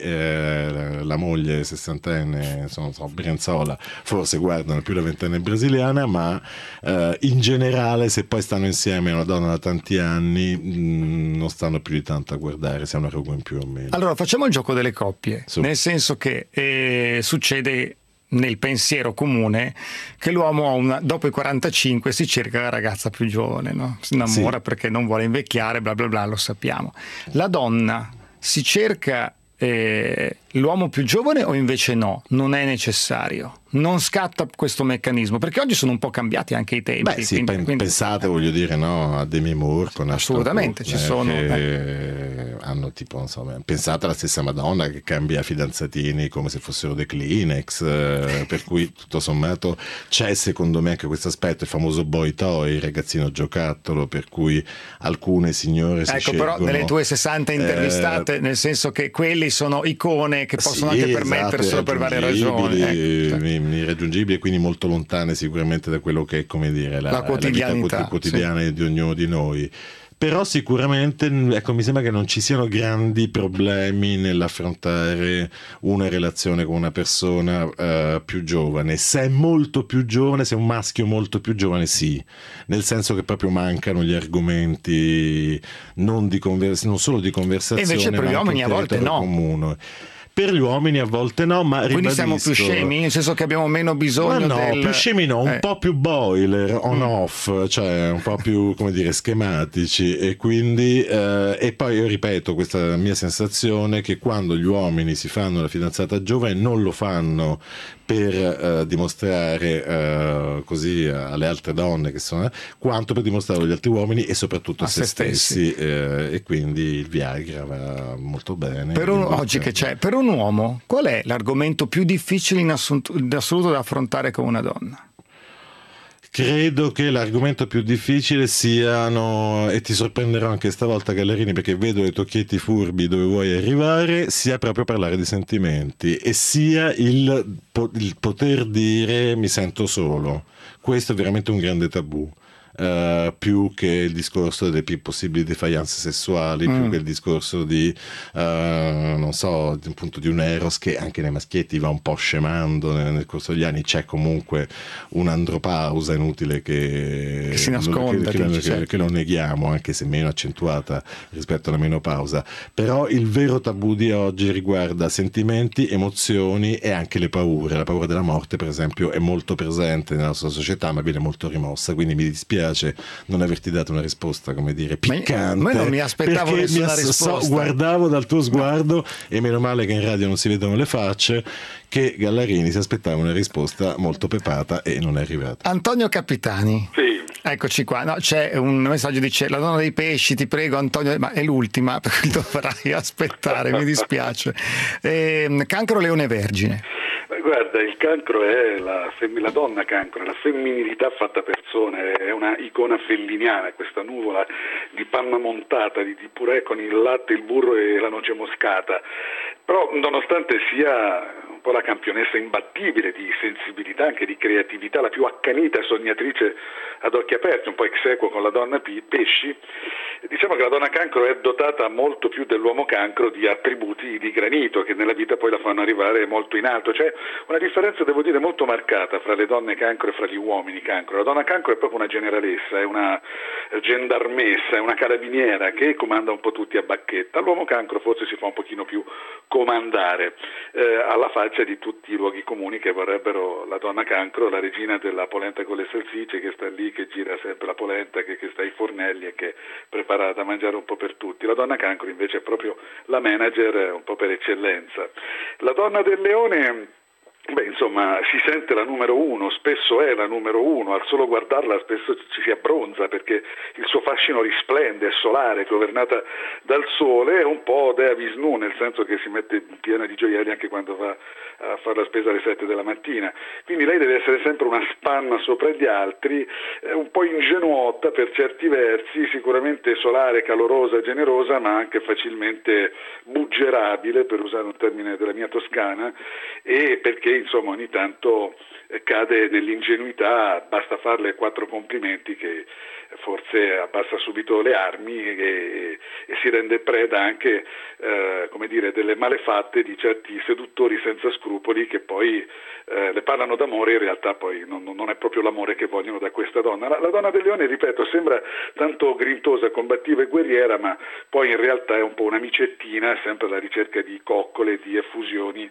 eh, la moglie sessantenne, insomma, so, Brianzola, forse guardano più la ventenne brasiliana, ma eh, in generale se poi stanno insieme una donna da tanti anni mh, non stanno più di tanto a guardare se ha una rogo in più o meno. Allora facciamo il gioco delle coppie, Su. nel senso che eh, succede nel pensiero comune che l'uomo ha una, dopo i quarantacinque si cerca la ragazza più giovane, no? Si innamora Sì. perché non vuole invecchiare, bla bla bla, lo sappiamo. La donna si cerca eh, l'uomo più giovane o invece no? Non è necessario? Non scatta questo meccanismo? Perché oggi sono un po' cambiati anche i tempi. Beh sì, quindi, pen- quindi... pensate, voglio dire, no, a Demi Moore con Ashton Assolutamente, ci Kutcher, sono, che hanno tipo, insomma, pensate alla stessa Madonna che cambia fidanzatini come se fossero dei Kleenex, eh, per cui tutto sommato c'è secondo me anche questo aspetto, il famoso boy toy, il ragazzino giocattolo, per cui alcune signore si Ecco, scelgono, però delle tue sessanta intervistate, eh, nel senso che quelli sono icone che possono sì, anche esatto, permetterselo per varie ragioni. irraggiungibili, Ecco. irraggiungibili e quindi molto lontane sicuramente da quello che è, come dire, la, La quotidianità, la vita quotidiana di ognuno di noi. Però sicuramente, ecco, mi sembra che non ci siano grandi problemi nell'affrontare una relazione con una persona uh, più giovane. Se è molto più giovane, se è un maschio molto più giovane, sì, nel senso che proprio mancano gli argomenti non, di convers- non solo di conversazione, E invece per ma gli anche uomini un a volte territorio no. comune. Per gli uomini a volte no, ma Quindi ribadisco, siamo più scemi, nel senso che abbiamo meno bisogno ma no, del... più scemi no, un eh. po' più boiler on off, cioè un po' più, come dire, schematici, e quindi eh, e poi io ripeto questa mia sensazione che quando gli uomini si fanno la fidanzata giovane non lo fanno per eh, dimostrare eh, così alle altre donne che sono, eh, quanto per dimostrare agli altri uomini e soprattutto a, A se se stessi, eh, e quindi il Viagra va molto bene. Per un, Quindi, oggi che c'è, per un uomo, qual è l'argomento più difficile in assoluto, in assoluto da affrontare con una donna? Credo che l'argomento più difficile siano, e ti sorprenderò anche stavolta Gallarini perché vedo i tocchietti furbi dove vuoi arrivare, sia proprio parlare di sentimenti e sia il, il poter dire mi sento solo. Questo è veramente un grande tabù. uh, più che il discorso delle più possibili defiance sessuali, mm. più che il discorso di uh, non so, appunto di un Eros che anche nei maschietti va un po' scemando nel, nel corso degli anni. C'è comunque un'andropausa inutile che, che si nasconde, che, che, dici, che, certo. che lo neghiamo, anche se meno accentuata rispetto alla menopausa. Però il vero tabù di oggi riguarda sentimenti, emozioni e anche le paure. La paura della morte, per esempio, è molto presente nella nostra società, ma viene molto rimossa, quindi mi dispiace non averti dato una risposta, come dire, piccante. Ma io non mi aspettavo nessuna mi ass- risposta. So, guardavo dal tuo sguardo, e meno male che in radio non si vedono le facce, che Gallarini si aspettava una risposta molto pepata e non è arrivata. Antonio Capitani. Sì. Eccoci qua. No, c'è un messaggio, dice: la donna dei pesci, ti prego Antonio, ma è l'ultima, per cui dovrai aspettare, mi dispiace. Eh, cancro leone vergine. Guarda, il cancro è la, fem- la donna cancro, è la femminilità fatta persona, è una icona felliniana, questa nuvola di panna montata, di, di purè con il latte, il burro e la noce moscata. Però nonostante sia un po' la campionessa imbattibile di sensibilità, anche di creatività, la più accanita sognatrice ad occhi aperti, un po' ex equo con la donna pi- pesci, diciamo che la donna cancro è dotata molto più dell'uomo cancro di attributi di granito che nella vita poi la fanno arrivare molto in alto. C'è una differenza, devo dire, molto marcata fra le donne cancro e fra gli uomini cancro. La donna cancro è proprio una generalessa, è una gendarmessa, è una carabiniera che comanda un po' tutti a bacchetta. L'uomo cancro forse si fa un pochino più comandare, eh, alla faccia di tutti i luoghi comuni che vorrebbero la donna cancro, la regina della polenta con le salsicce, che sta lì, che gira sempre la polenta, che, che sta ai fornelli e che è preparata a mangiare un po' per tutti. La donna cancro invece è proprio la manager un po' per eccellenza. La donna del leone, beh, insomma, si sente la numero uno, spesso è la numero uno, al solo guardarla spesso ci si abbronza perché il suo fascino risplende, è solare, governata dal sole, è un po' Dea Vishnu, nel senso che si mette piena di gioielli anche quando va a fare la spesa alle sette della mattina. Quindi lei deve essere sempre una spanna sopra gli altri, eh, un po' ingenuotta per certi versi, sicuramente solare, calorosa, generosa, ma anche facilmente buggerabile, per usare un termine della mia toscana, e perché insomma ogni tanto cade nell'ingenuità, basta farle quattro complimenti che forse abbassa subito le armi e, e si rende preda anche eh, come dire, delle malefatte di certi seduttori senza scrupoli che poi eh, le parlano d'amore, in realtà poi non, non è proprio l'amore che vogliono da questa donna. La, la donna del leone, ripeto, sembra tanto grintosa, combattiva e guerriera, ma poi in realtà è un po' una micettina, sempre alla ricerca di coccole, di effusioni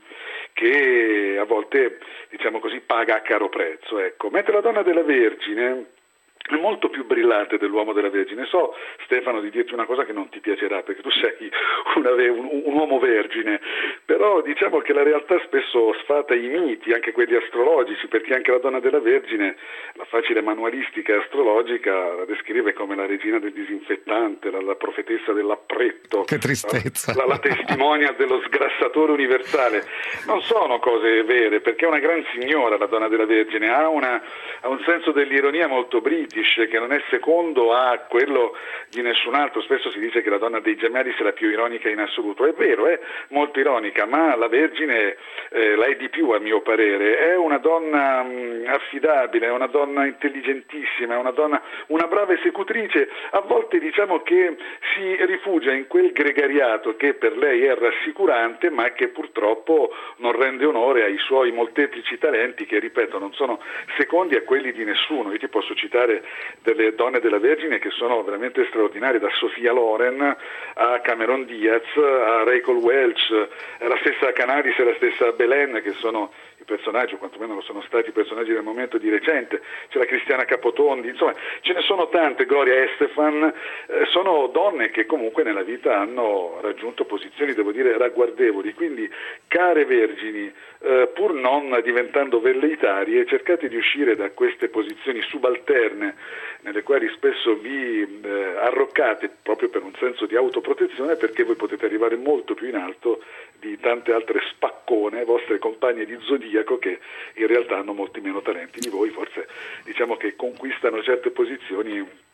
che a volte, diciamo così, paga a caro prezzo, ecco. Mentre la donna della Vergine è molto più brillante dell'uomo della Vergine. So, Stefano, di dirti una cosa che non ti piacerà, perché tu sei una, un, un uomo vergine, però diciamo che la realtà spesso sfata i miti, anche quelli astrologici, perché anche la donna della Vergine, la facile manualistica astrologica, la descrive come la regina del disinfettante, la, la profetessa dell'appretto. Che tristezza. La, la, la testimonia dello sgrassatore universale. Non sono cose vere, perché è una gran signora la donna della Vergine, ha, una, ha un senso dell'ironia molto british, che non è secondo a quello di nessun altro. Spesso si dice che la donna dei gemelli sia la più ironica in assoluto. È vero, è molto ironica, ma la Vergine eh, la è di più, a mio parere. È una donna mh, affidabile, è una donna intelligentissima, è una donna, una brava esecutrice. A volte diciamo che si rifugia in quel gregariato che per lei è rassicurante, ma che purtroppo non rende onore ai suoi molteplici talenti, che, ripeto, non sono secondi a quelli di nessuno. Io ti posso citare delle donne della Vergine che sono veramente straordinarie, da Sofia Loren a Cameron Diaz, a Rachel Welch, la stessa Canaris e la stessa Belen, che sono i personaggi, o quantomeno lo sono stati i personaggi del momento di recente. C'è la Cristiana Capotondi, insomma ce ne sono tante, Gloria Estefan, eh, sono donne che comunque nella vita hanno raggiunto posizioni, devo dire, ragguardevoli. Quindi, care Vergini, eh, pur non diventando velleitarie, cercate di uscire da queste posizioni subalterne nelle quali spesso vi eh, arroccate proprio per un senso di autoprotezione, perché voi potete arrivare molto più in alto di tante altre spaccone, vostre compagne di zodiaco, che in realtà hanno molti meno talenti di voi, forse diciamo che conquistano certe posizioni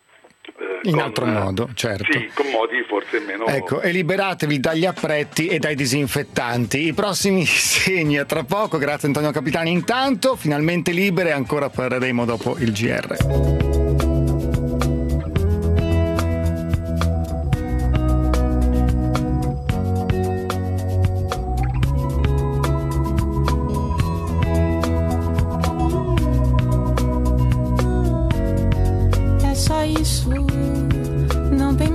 eh, in con, altro modo, certo. Sì, con modi forse meno... Ecco, e liberatevi dagli appretti e dai disinfettanti. I prossimi segni a tra poco, grazie Antonio Capitani. Intanto, finalmente libere, ancora parleremo dopo il G R.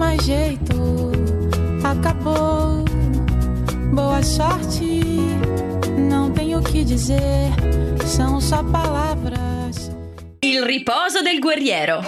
mais jeito, acabou. Boa sorte, não tenho o que dizer, são só palavras. Il riposo del guerriero.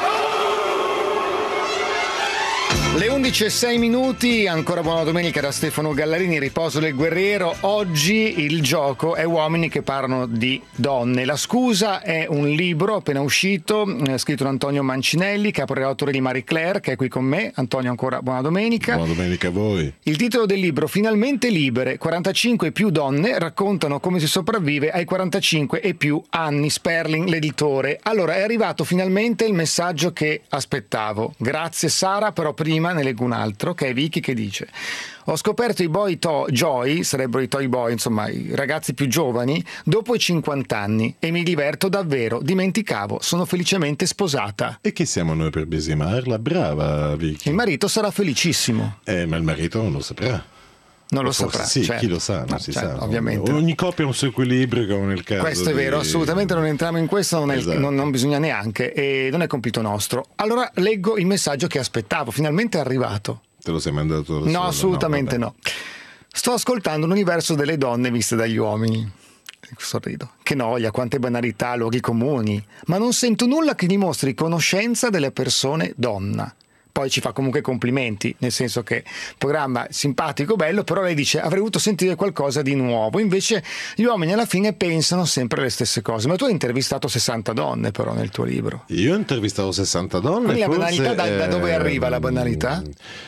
Le undici e sei minuti, ancora buona domenica da Stefano Gallarini, riposo del guerriero. Oggi il gioco è uomini che parlano di donne. La scusa è un libro appena uscito, eh, scritto da Antonio Mancinelli, caporedattore di Marie Claire, che è qui con me. Antonio, ancora buona domenica. Buona domenica a voi. Il titolo del libro, Finalmente libere, quarantacinque e più donne raccontano come si sopravvive ai quarantacinque e più anni. Sperling, l'editore. Allora, è arrivato finalmente il messaggio che aspettavo. Grazie Sara, però prima ne leggo un altro, che è Vicky, che dice: ho scoperto i boy to- joy, sarebbero i toy boy, insomma i ragazzi più giovani, dopo i cinquanta anni e mi diverto davvero, dimenticavo, sono felicemente sposata. E chi siamo noi per bisimarla? Brava Vicky. Il marito sarà felicissimo. Eh, ma il marito non lo saprà. Non lo Forse saprà. Sì, certo. chi lo sa, non no, si certo, sa. Ovviamente. Ogni coppia ha un suo equilibrio, come nel caso. Questo è vero, di... assolutamente non entriamo in questo, non, è esatto. il, non, non bisogna neanche, e non è compito nostro. Allora leggo il messaggio che aspettavo, finalmente è arrivato. Te lo sei mandato da No, solo? assolutamente no, no. Sto ascoltando l'universo delle donne viste dagli uomini. Sorrido. Che noia, quante banalità, luoghi comuni. Ma non sento nulla che dimostri conoscenza delle persone donna. Poi ci fa comunque complimenti, nel senso che programma simpatico, bello, però lei dice avrei voluto sentire qualcosa di nuovo. Invece gli uomini alla fine pensano sempre le stesse cose. Ma tu hai intervistato sessanta donne però nel tuo libro. Io ho intervistato sessanta donne. Quindi la forse, banalità da, da dove eh, arriva la banalità?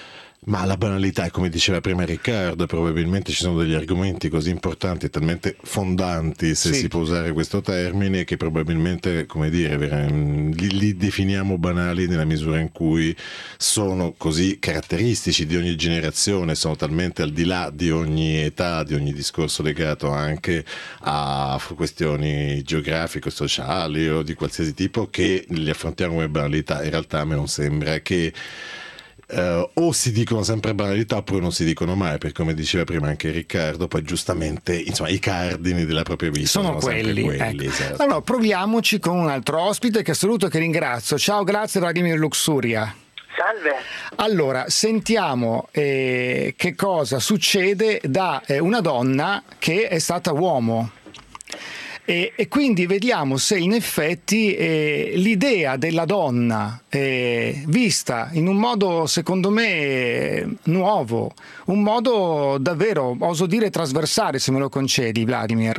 Ma la banalità è, come diceva prima Riccardo, probabilmente ci sono degli argomenti così importanti, talmente fondanti, se sì. si può usare questo termine, che probabilmente, come dire, li, li definiamo banali nella misura in cui sono così caratteristici di ogni generazione, sono talmente al di là di ogni età, di ogni discorso legato anche a questioni geografiche, sociali o di qualsiasi tipo, che li affrontiamo come banalità. In realtà a me non sembra che Uh, o si dicono sempre banalità oppure non si dicono mai, perché come diceva prima anche Riccardo, poi giustamente insomma i cardini della propria vita sono, sono quelli, quelli ecco. Esatto. Allora proviamoci con un altro ospite che saluto e che ringrazio. Ciao, grazie Vladimir Luxuria. Salve. Allora, sentiamo eh, che cosa succede da eh, una donna che è stata uomo. E, e quindi vediamo se in effetti eh, l'idea della donna eh, vista in un modo secondo me eh, nuovo, un modo davvero, oso dire, trasversale, se me lo concedi Vladimir.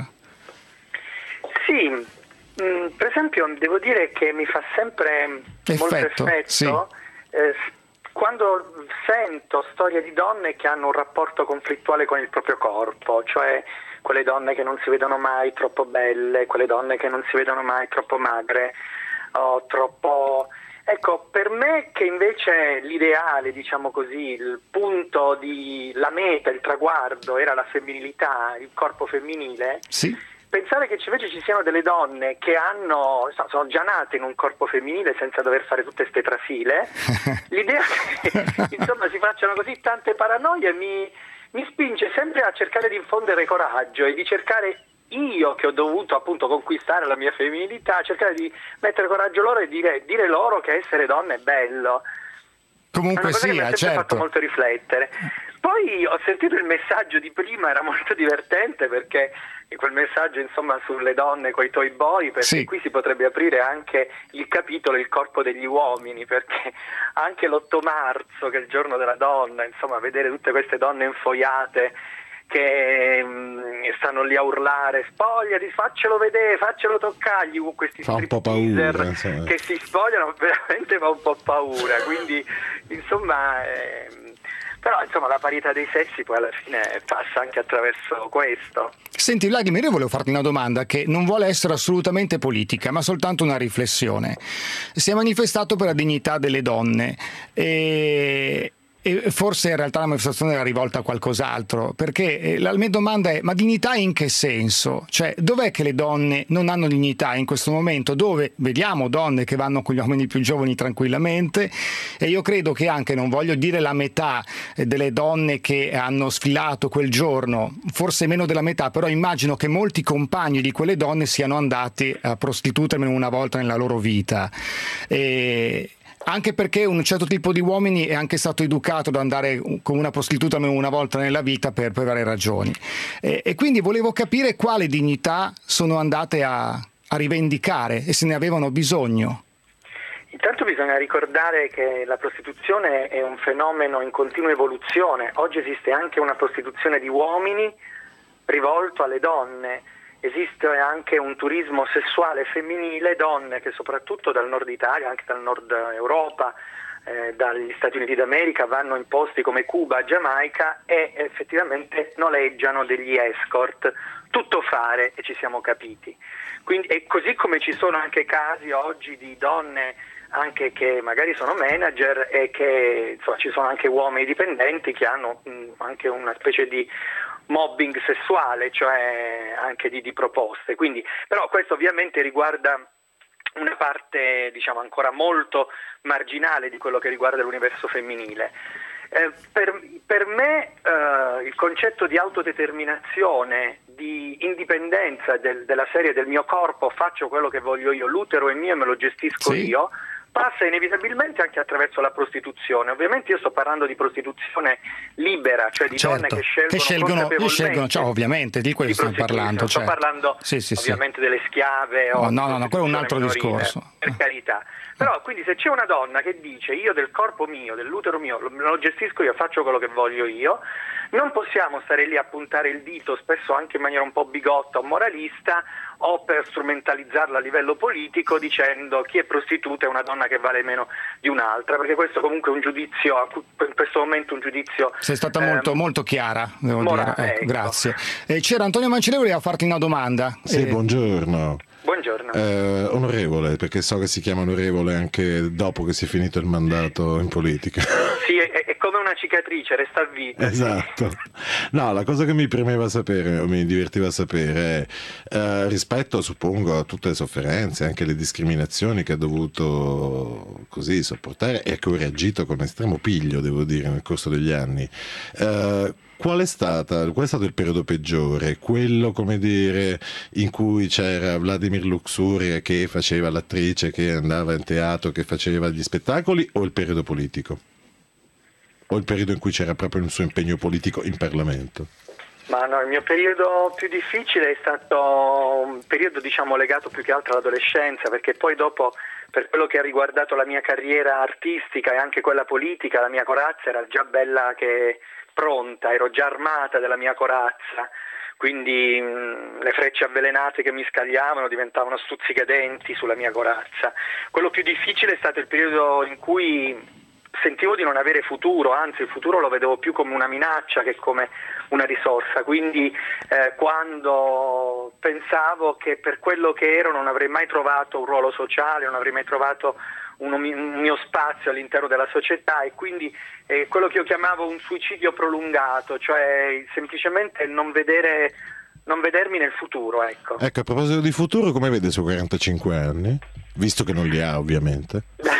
Sì, mh, per esempio devo dire che mi fa sempre effetto, molto effetto sì. eh, quando sento storie di donne che hanno un rapporto conflittuale con il proprio corpo, cioè quelle donne che non si vedono mai troppo belle, quelle donne che non si vedono mai troppo magre o troppo... Ecco, per me che invece l'ideale, diciamo così, il punto di la meta, il traguardo era la femminilità, il corpo femminile, sì. Pensare che invece ci siano delle donne che hanno sono già nate in un corpo femminile senza dover fare tutte ste trafile, l'idea che insomma si facciano così tante paranoie mi... mi spinge sempre a cercare di infondere coraggio e di cercare, io che ho dovuto appunto conquistare la mia femminilità, cercare di mettere coraggio loro e dire, dire loro che essere donna è bello. Comunque sia, sì, mi ha sempre certo. fatto molto riflettere. Poi ho sentito il messaggio di prima, era molto divertente perché quel messaggio insomma sulle donne coi toy boy, perché sì. Qui si potrebbe aprire anche il capitolo il corpo degli uomini, perché anche l'otto marzo, che è il giorno della donna, insomma vedere tutte queste donne infoiate che mh, stanno lì a urlare spogliati, faccelo vedere, faccelo toccargli, con questi fa un po' paura, insomma. Che si spogliano, veramente fa un po' paura, quindi insomma eh, però insomma la parità dei sessi poi alla fine passa anche attraverso questo. Senti Vladimir, io volevo farti una domanda che non vuole essere assolutamente politica, ma soltanto una riflessione. Si è manifestato per la dignità delle donne e E forse in realtà la manifestazione era rivolta a qualcos'altro, perché la mia domanda è: ma dignità in che senso? Cioè, dov'è che le donne non hanno dignità in questo momento, dove vediamo donne che vanno con gli uomini più giovani tranquillamente? E io credo che anche, non voglio dire la metà delle donne che hanno sfilato quel giorno, forse meno della metà, però immagino che molti compagni di quelle donne siano andati a prostitute almeno una volta nella loro vita. E Anche perché un certo tipo di uomini è anche stato educato ad andare con una prostituta almeno una volta nella vita per, per varie ragioni. E, e quindi volevo capire quale dignità sono andate a, a rivendicare e se ne avevano bisogno. Intanto bisogna ricordare che la prostituzione è un fenomeno in continua evoluzione. Oggi esiste anche una prostituzione di uomini rivolto alle donne. Esiste anche un turismo sessuale femminile, donne che soprattutto dal nord Italia, anche dal nord Europa, eh, dagli Stati Uniti d'America vanno in posti come Cuba, Giamaica e effettivamente noleggiano degli escort. Tutto fare e ci siamo capiti. Quindi, e così come ci sono anche casi oggi di donne anche che magari sono manager e che insomma, ci sono anche uomini dipendenti che hanno mh, anche una specie di mobbing sessuale, cioè anche di, di proposte. Quindi, però questo ovviamente riguarda una parte diciamo ancora molto marginale di quello che riguarda l'universo femminile. Eh, per, per me eh, il concetto di autodeterminazione, di indipendenza del, della serie del mio corpo, faccio quello che voglio io, l'utero è mio e me lo gestisco sì. io, passa inevitabilmente anche attraverso la prostituzione. Ovviamente io sto parlando di prostituzione libera, cioè di certo, donne che scelgono, che scelgono, consapevolmente, scelgono cioè, ovviamente di questo stiamo parlando. Non sto certo. parlando sì, sì, ovviamente sì. delle schiave o oh, no, no, no, quello è un altro minorile, discorso. Per carità. Però quindi se c'è una donna che dice io del corpo mio, dell'utero mio, lo, lo gestisco io, faccio quello che voglio io, non possiamo stare lì a puntare il dito, spesso anche in maniera un po' bigotta o moralista, o per strumentalizzarla a livello politico dicendo chi è prostituta è una donna che vale meno di un'altra, perché questo comunque è un giudizio, in questo momento un giudizio... Sei stata eh, molto, molto chiara, devo morale, dire. Ecco, ecco. Grazie. Eh, c'era Antonio Mancinelli, voleva farti una domanda. Sì, eh, buongiorno. Buongiorno. Eh, onorevole, perché so che si chiama onorevole anche dopo che si è finito il mandato in politica. Sì, è, è come una cicatrice, resta a vita. Esatto. No, la cosa che mi premeva sapere, o mi divertiva sapere, è eh, rispetto, suppongo, a tutte le sofferenze, anche le discriminazioni che ha dovuto così sopportare e che ha reagito con estremo piglio, devo dire, nel corso degli anni. Eh, Qual è stata, qual è stato il periodo peggiore? Quello, come dire, in cui c'era Vladimir Luxuria che faceva l'attrice, che andava in teatro, che faceva gli spettacoli, o il periodo politico? O il periodo in cui c'era proprio il suo impegno politico in Parlamento? Ma no, il mio periodo più difficile è stato un periodo diciamo legato più che altro all'adolescenza, perché poi dopo, per quello che ha riguardato la mia carriera artistica e anche quella politica, la mia corazza era già bella che pronta, ero già armata della mia corazza, quindi mh, le frecce avvelenate che mi scagliavano diventavano stuzzicadenti sulla mia corazza. Quello più difficile è stato il periodo in cui sentivo di non avere futuro, anzi il futuro lo vedevo più come una minaccia che come una risorsa, quindi eh, quando pensavo che per quello che ero non avrei mai trovato un ruolo sociale, non avrei mai trovato un, un mio spazio all'interno della società, e quindi eh, quello che io chiamavo un suicidio prolungato, cioè semplicemente non vedere non vedermi nel futuro, ecco. Ecco, a proposito di futuro, come vede i suoi quarantacinque anni? Visto che non li ha, ovviamente.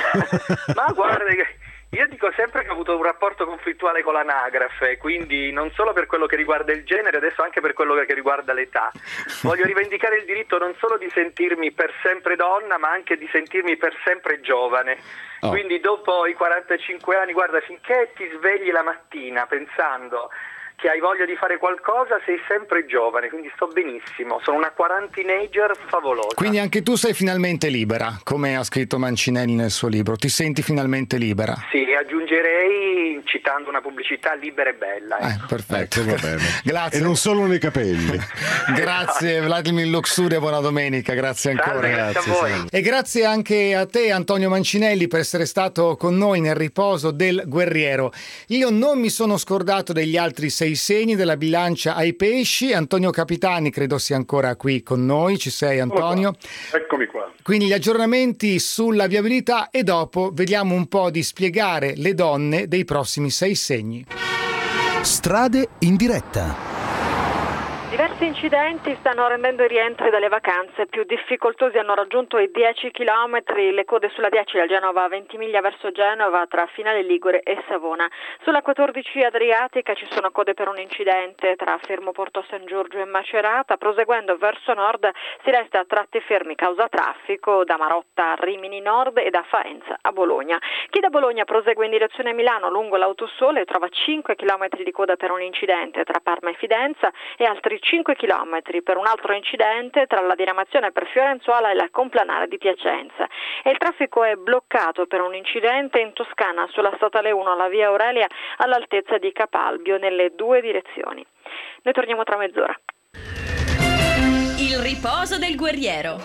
Ma guarda, io dico sempre che ho avuto un rapporto conflittuale con l'anagrafe, quindi non solo per quello che riguarda il genere, adesso anche per quello che riguarda l'età. Voglio rivendicare il diritto non solo di sentirmi per sempre donna, ma anche di sentirmi per sempre giovane. Oh. Quindi dopo i quarantacinque anni, guarda, finché ti svegli la mattina pensando che hai voglia di fare qualcosa, sei sempre giovane, quindi sto benissimo, sono una quarantinager favolosa. Quindi anche tu sei finalmente libera, come ha scritto Mancinelli nel suo libro, ti senti finalmente libera? Sì, aggiungerei, citando una pubblicità, libera e bella. Ecco. Eh, perfetto, ecco, va bene. Grazie. E non solo nei capelli. Grazie Vladimir Luxuria, buona domenica, grazie ancora. Salve, grazie a voi. E grazie anche a te Antonio Mancinelli per essere stato con noi nel riposo del guerriero. Io non mi sono scordato degli altri sei segni della bilancia ai pesci. Antonio Capitani credo sia ancora qui con noi. Ci sei, Antonio? Eccomi qua. Quindi gli aggiornamenti sulla viabilità, e dopo vediamo un po' di spiegare le donne dei prossimi sei segni. Strade in diretta. Diverse Diversi incidenti stanno rendendo i rientri dalle vacanze. Più difficoltosi hanno raggiunto i dieci chilometri, le code sulla dieci da Genova a Ventimiglia verso Genova tra Finale Ligure e Savona. Sulla quattordici Adriatica ci sono code per un incidente tra Fermo Porto San Giorgio e Macerata. Proseguendo verso nord si resta a tratti fermi causa traffico da Marotta a Rimini Nord e da Faenza a Bologna. Chi da Bologna prosegue in direzione Milano lungo l'Autosole trova cinque chilometri di coda per un incidente tra Parma e Fidenza e altri cinque chilometri per un altro incidente tra la diramazione per Fiorenzuola e la Complanare di Piacenza. E il traffico è bloccato per un incidente in Toscana sulla statale uno alla via Aurelia all'altezza di Capalbio nelle due direzioni. Noi torniamo tra mezz'ora. Il riposo del guerriero.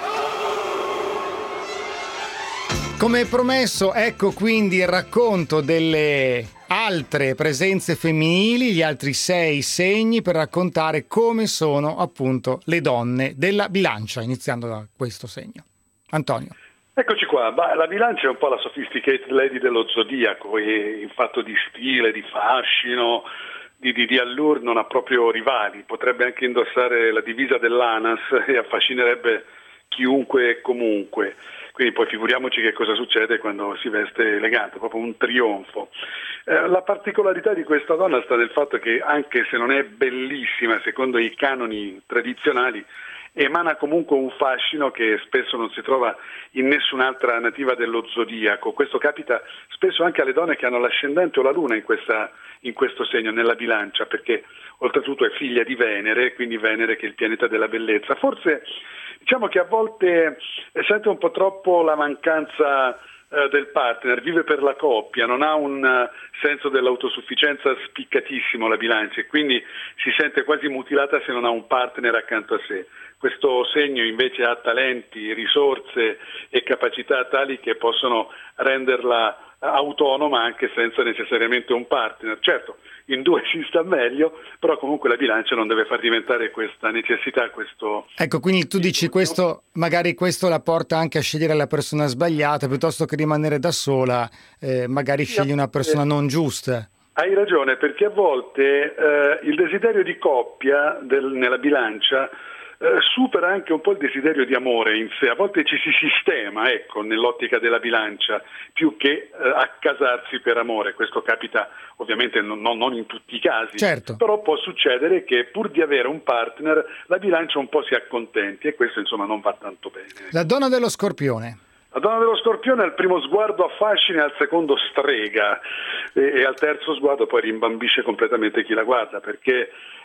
Come promesso, ecco quindi il racconto delle altre presenze femminili, gli altri sei segni per raccontare come sono appunto le donne della bilancia, iniziando da questo segno. Antonio. Eccoci qua, bah, la bilancia è un po' la sophisticated lady dello zodiaco, e in fatto di stile, di fascino, di, di, di allure non ha proprio rivali, potrebbe anche indossare la divisa dell'ANAS e affascinerebbe chiunque e comunque. Quindi poi figuriamoci che cosa succede quando si veste elegante, proprio un trionfo. Eh, la particolarità di questa donna sta nel fatto che, anche se non è bellissima secondo i canoni tradizionali, emana comunque un fascino che spesso non si trova in nessun'altra nativa dello zodiaco. Questo capita spesso anche alle donne che hanno l'ascendente o la luna in, questa, in questo segno, nella bilancia, perché oltretutto è figlia di Venere, quindi Venere che è il pianeta della bellezza. Forse diciamo che a volte sente un po' troppo la mancanza eh, del partner, vive per la coppia, non ha un uh, senso dell'autosufficienza spiccatissimo la bilancia, e quindi si sente quasi mutilata se non ha un partner accanto a sé. Questo segno invece ha talenti, risorse e capacità tali che possono renderla autonoma anche senza necessariamente un partner. Certo, in due si sta meglio, però comunque la bilancia non deve far diventare questa necessità, questo... Ecco, quindi tu dici questo, magari questo la porta anche a scegliere la persona sbagliata, piuttosto che rimanere da sola, eh, magari scegli una persona non giusta. Hai ragione, perché a volte eh, il desiderio di coppia del, nella bilancia eh, supera anche un po' il desiderio di amore in sé. A volte ci si sistema, ecco, nell'ottica della bilancia, più che eh, accasarsi per amore. Questo capita ovviamente non, non in tutti i casi, certo. Però può succedere che pur di avere un partner la bilancia un po' si accontenti, e questo insomma non va tanto bene. La donna dello Scorpione. La donna dello Scorpione al primo sguardo affascina, al secondo strega e, e al terzo sguardo poi rimbambisce completamente chi la guarda, perché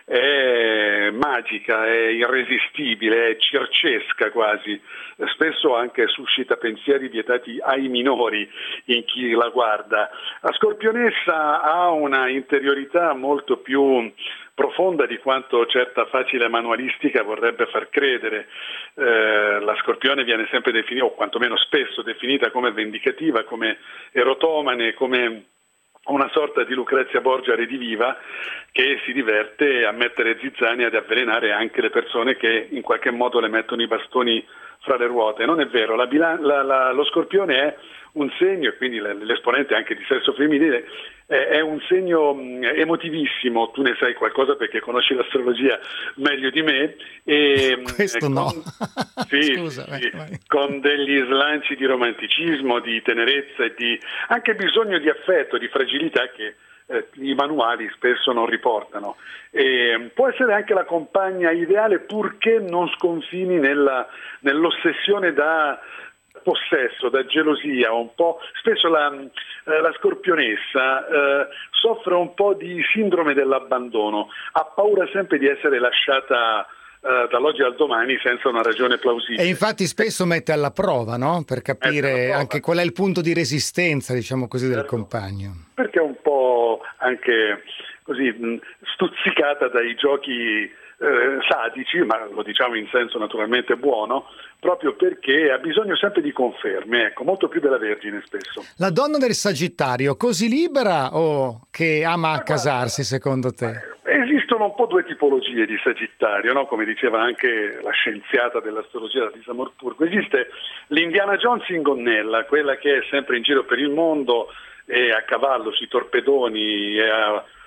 è magica, è irresistibile, è circesca quasi, spesso anche suscita pensieri vietati ai minori in chi la guarda. La Scorpionessa ha una interiorità molto più profonda di quanto certa facile manualistica vorrebbe far credere. Eh, la Scorpione viene sempre definita, o quantomeno spesso definita, come vendicativa, come erotomane, come una sorta di Lucrezia Borgia rediviva, che si diverte a mettere zizzani e ad avvelenare anche le persone che in qualche modo le mettono i bastoni fra le ruote. Non è vero, la bilan- la, la, lo Scorpione è un segno, e quindi l'esponente anche di sesso femminile, è un segno emotivissimo. Tu ne sai qualcosa perché conosci l'astrologia meglio di me, e questo con, no sì, Scusa, sì, vai, vai. con degli slanci di romanticismo, di tenerezza e di anche bisogno di affetto, di fragilità che eh, i manuali spesso non riportano. E può essere anche la compagna ideale, purché non sconfini nella, nell'ossessione da possesso, da gelosia, un po'. Spesso la, eh, la Scorpionessa eh, soffre un po' di sindrome dell'abbandono, ha paura sempre di essere lasciata eh, dall'oggi al domani senza una ragione plausibile. E infatti spesso mette alla prova, no? Per capire prova. anche qual è il punto di resistenza, diciamo così, del Certo. compagno. Perché è un po' anche così mh, stuzzicata dai giochi eh, sadici, ma lo diciamo in senso naturalmente buono, proprio perché ha bisogno sempre di conferme, ecco, molto più della Vergine spesso. La donna del Sagittario, così libera o che ama accasarsi, secondo te? Esistono un po' due tipologie di Sagittario, no? Come diceva anche la scienziata dell'astrologia Lisa Morpurgo. Esiste l'Indiana Jones in gonnella, quella che è sempre in giro per il mondo, e a cavallo sui torpedoni, e a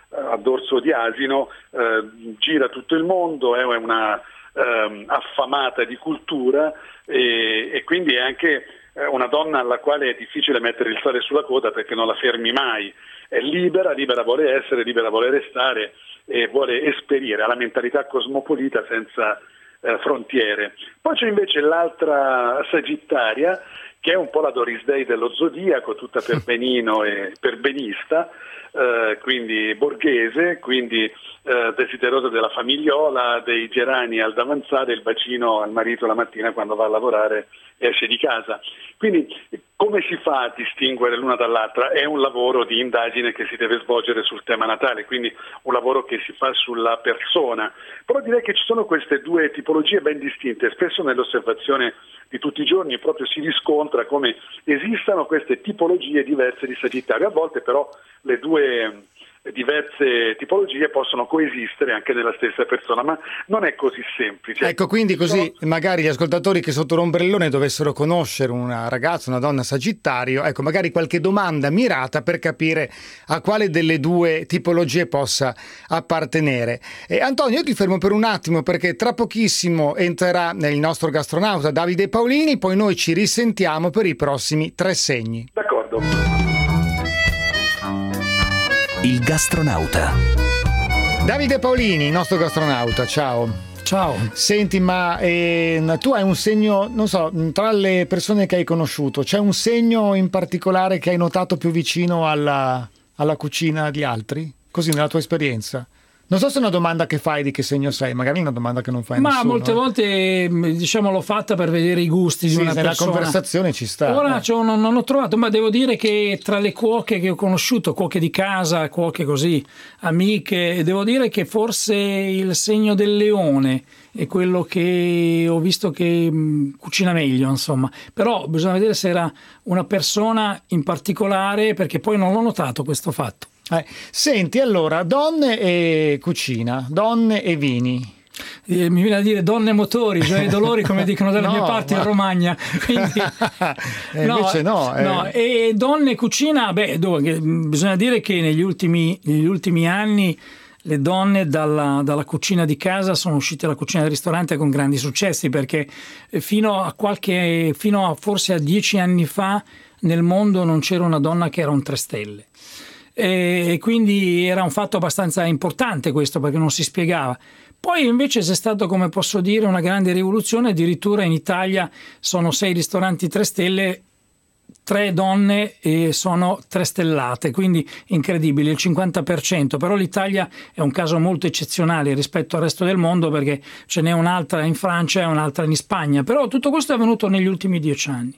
a dorso di asino, eh, gira tutto il mondo, è una eh, affamata di cultura e, e quindi è anche una donna alla quale è difficile mettere il sale sulla coda perché non la fermi mai, è libera, libera vuole essere, libera vuole restare e vuole esperire, ha la mentalità cosmopolita senza eh, frontiere. Poi c'è invece l'altra Sagittaria, che è un po' la Doris Day dello zodiaco, tutta per benino e perbenista, eh, quindi borghese, quindi eh, desiderosa della famigliola, dei gerani al davanzale, il bacino al marito la mattina quando va a lavorare e esce di casa. Quindi come si fa a distinguere l'una dall'altra? È un lavoro di indagine che si deve svolgere sul tema natale, quindi un lavoro che si fa sulla persona. Però direi che ci sono queste due tipologie ben distinte. Spesso nell'osservazione di tutti i giorni proprio si riscontra come esistano queste tipologie diverse di Sagittario. A volte però le due diverse tipologie possono coesistere anche nella stessa persona, ma non è così semplice. Ecco, quindi così magari gli ascoltatori che sotto l'ombrellone dovessero conoscere una ragazza, una donna Sagittario, ecco, magari qualche domanda mirata per capire a quale delle due tipologie possa appartenere. E Antonio, io ti fermo per un attimo perché tra pochissimo entrerà il nostro gastronauta Davide Paolini, poi noi ci risentiamo per i prossimi tre segni. D'accordo. Il gastronauta. Davide Paolini, il nostro gastronauta, ciao. Ciao. Senti, ma eh, tu hai un segno, non so, tra le persone che hai conosciuto, c'è un segno in particolare che hai notato più vicino alla, alla cucina di altri? Così, nella tua esperienza? Non so se è una domanda che fai di che segno sei, magari è una domanda che non fai ma nessuno. molte volte, diciamo, l'ho fatta per vedere i gusti di sì, una nella persona. Conversazione ci sta. Ora eh. cioè, non, non ho trovato, ma devo dire che tra le cuoche che ho conosciuto, cuoche di casa, cuoche così, amiche, devo dire che forse il segno del leone è quello che ho visto che mh, cucina meglio, insomma. Però bisogna vedere se era una persona in particolare, perché poi non l'ho notato questo fatto. Eh, senti, allora, donne e cucina, donne e vini. Eh, mi viene a dire donne e motori, cioè i dolori come dicono dalle no, mie parti ma... in Romagna. Quindi, eh, no, invece no. Eh. no. E donne e cucina, beh, dove, bisogna dire che negli ultimi, negli ultimi anni le donne dalla, dalla cucina di casa sono uscite alla cucina del ristorante con grandi successi, perché fino a qualche, fino a forse a dieci anni fa nel mondo non c'era una donna che era un tre stelle. E quindi era un fatto abbastanza importante questo, perché non si spiegava. Poi invece c'è stato, come posso dire, una grande rivoluzione. Addirittura in Italia sono sei ristoranti tre stelle, tre donne e sono tre stellate, quindi incredibile, il cinquanta per cento. Però l'Italia è un caso molto eccezionale rispetto al resto del mondo, perché ce n'è un'altra in Francia e un'altra in Spagna. Però tutto questo è avvenuto negli ultimi dieci anni.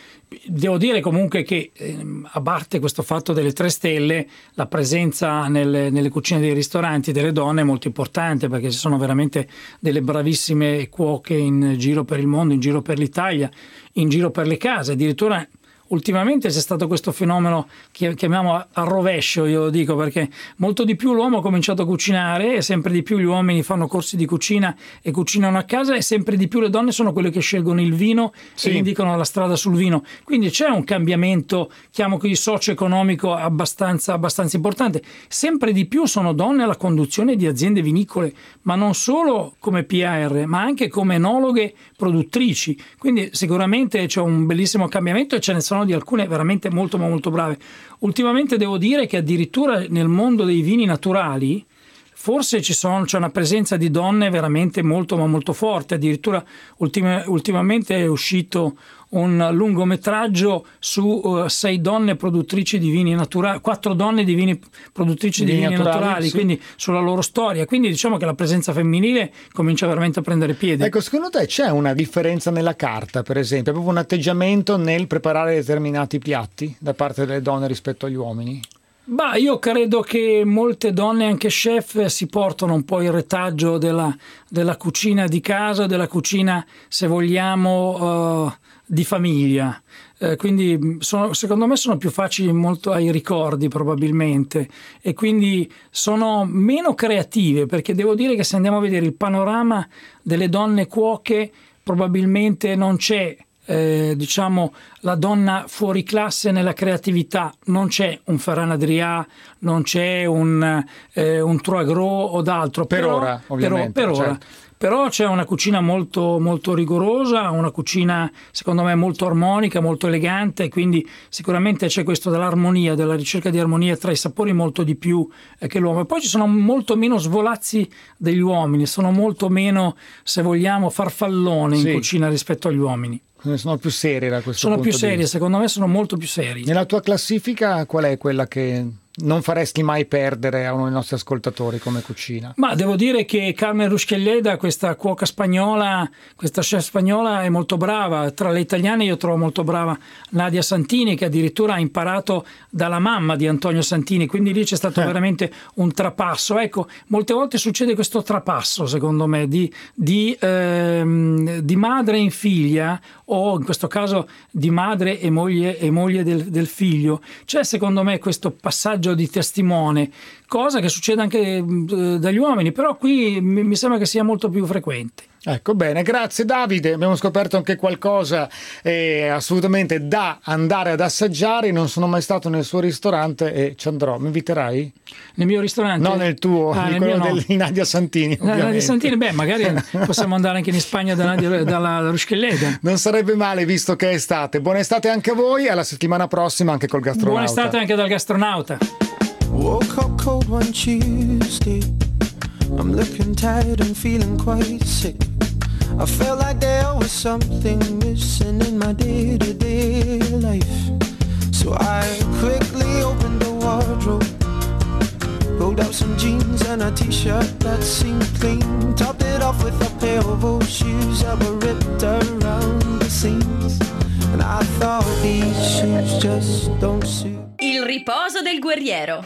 Devo dire comunque che, eh, a parte questo fatto delle tre stelle, la presenza nelle, nelle cucine dei ristoranti delle donne è molto importante, perché ci sono veramente delle bravissime cuoche in giro per il mondo, in giro per l'Italia, in giro per le case. Addirittura ultimamente c'è stato questo fenomeno che chiamiamo a rovescio, io lo dico, perché molto di più l'uomo ha cominciato a cucinare e sempre di più gli uomini fanno corsi di cucina e cucinano a casa, e sempre di più le donne sono quelle che scelgono il vino sì. e indicano la strada sul vino. Quindi c'è un cambiamento, chiamo così, socio-economico abbastanza, abbastanza importante. Sempre di più sono donne alla conduzione di aziende vinicole, ma non solo come P R, ma anche come enologhe produttrici. Quindi sicuramente c'è un bellissimo cambiamento e ce ne sono di alcune veramente molto molto brave. Ultimamente devo dire che addirittura nel mondo dei vini naturali forse ci sono, c'è una presenza di donne veramente molto ma molto forte. Addirittura ultima, ultimamente è uscito un lungometraggio su uh, sei donne produttrici di vini naturali, quattro donne di vini produttrici di, di vini naturali, naturali sì. quindi sulla loro storia. Quindi diciamo che la presenza femminile comincia veramente a prendere piede. Ecco, secondo te c'è una differenza nella carta, per esempio, proprio un atteggiamento nel preparare determinati piatti da parte delle donne rispetto agli uomini? Bah, io credo che molte donne, anche chef, si portano un po' il retaggio della, della cucina di casa, della cucina, se vogliamo, uh, di famiglia. Eh, quindi sono, secondo me sono più facili molto ai ricordi probabilmente, e quindi sono meno creative, perché devo dire che se andiamo a vedere il panorama delle donne cuoche probabilmente non c'è eh, diciamo la donna fuori classe nella creatività. Non c'è un Ferran Adrià, non c'è un, eh, un Trois Gros o d'altro. Per però, ora, ovviamente. Per, per certo. ora. Però c'è una cucina molto, molto rigorosa, una cucina secondo me molto armonica, molto elegante, quindi sicuramente c'è questo dell'armonia, della ricerca di armonia tra i sapori molto di più eh, che l'uomo. E poi ci sono molto meno svolazzi degli uomini, sono molto meno, se vogliamo, farfallone in Sì. cucina rispetto agli uomini. Sono più serie da questo Sono punto più di serie, vista. secondo me sono molto più serie. Nella tua classifica qual è quella che non faresti mai perdere a uno dei nostri ascoltatori come cucina? Ma devo dire che Carmen Ruscelleda, questa cuoca spagnola, questa chef spagnola, è molto brava. Tra le italiane io trovo molto brava Nadia Santini, che addirittura ha imparato dalla mamma di Antonio Santini, quindi lì c'è stato eh. veramente un trapasso. Ecco, molte volte succede questo trapasso, secondo me, di, di, ehm, di madre in figlia, o in questo caso di madre e moglie, e moglie del, del figlio. C'è secondo me questo passaggio di testimone, cosa che succede anche eh, dagli uomini, però qui mi, mi sembra che sia molto più frequente. Ecco, bene, grazie Davide, abbiamo scoperto anche qualcosa eh, assolutamente da andare ad assaggiare. Non sono mai stato nel suo ristorante e ci andrò. Mi inviterai? Nel mio ristorante? No, nel tuo, ah, nel quello quello no. di Nadia Santini. No, Nadia Santini, beh, magari possiamo andare anche in Spagna da Nadia, dalla Ruscelleda. Non sarebbe male, visto che è estate. Buona estate anche a voi, alla settimana prossima anche col Gastronauta. Buona estate anche dal Gastronauta. Woke up cold one Tuesday. I'm looking tired and feeling quite sick. I felt like there was something missing in my day-to-day life. So I quickly opened the wardrobe, pulled out some jeans and a t-shirt that seemed clean, topped it off with a pair of old shoes that were ripped around the seams. And I thought these shoes just don't suit. Il riposo del guerriero.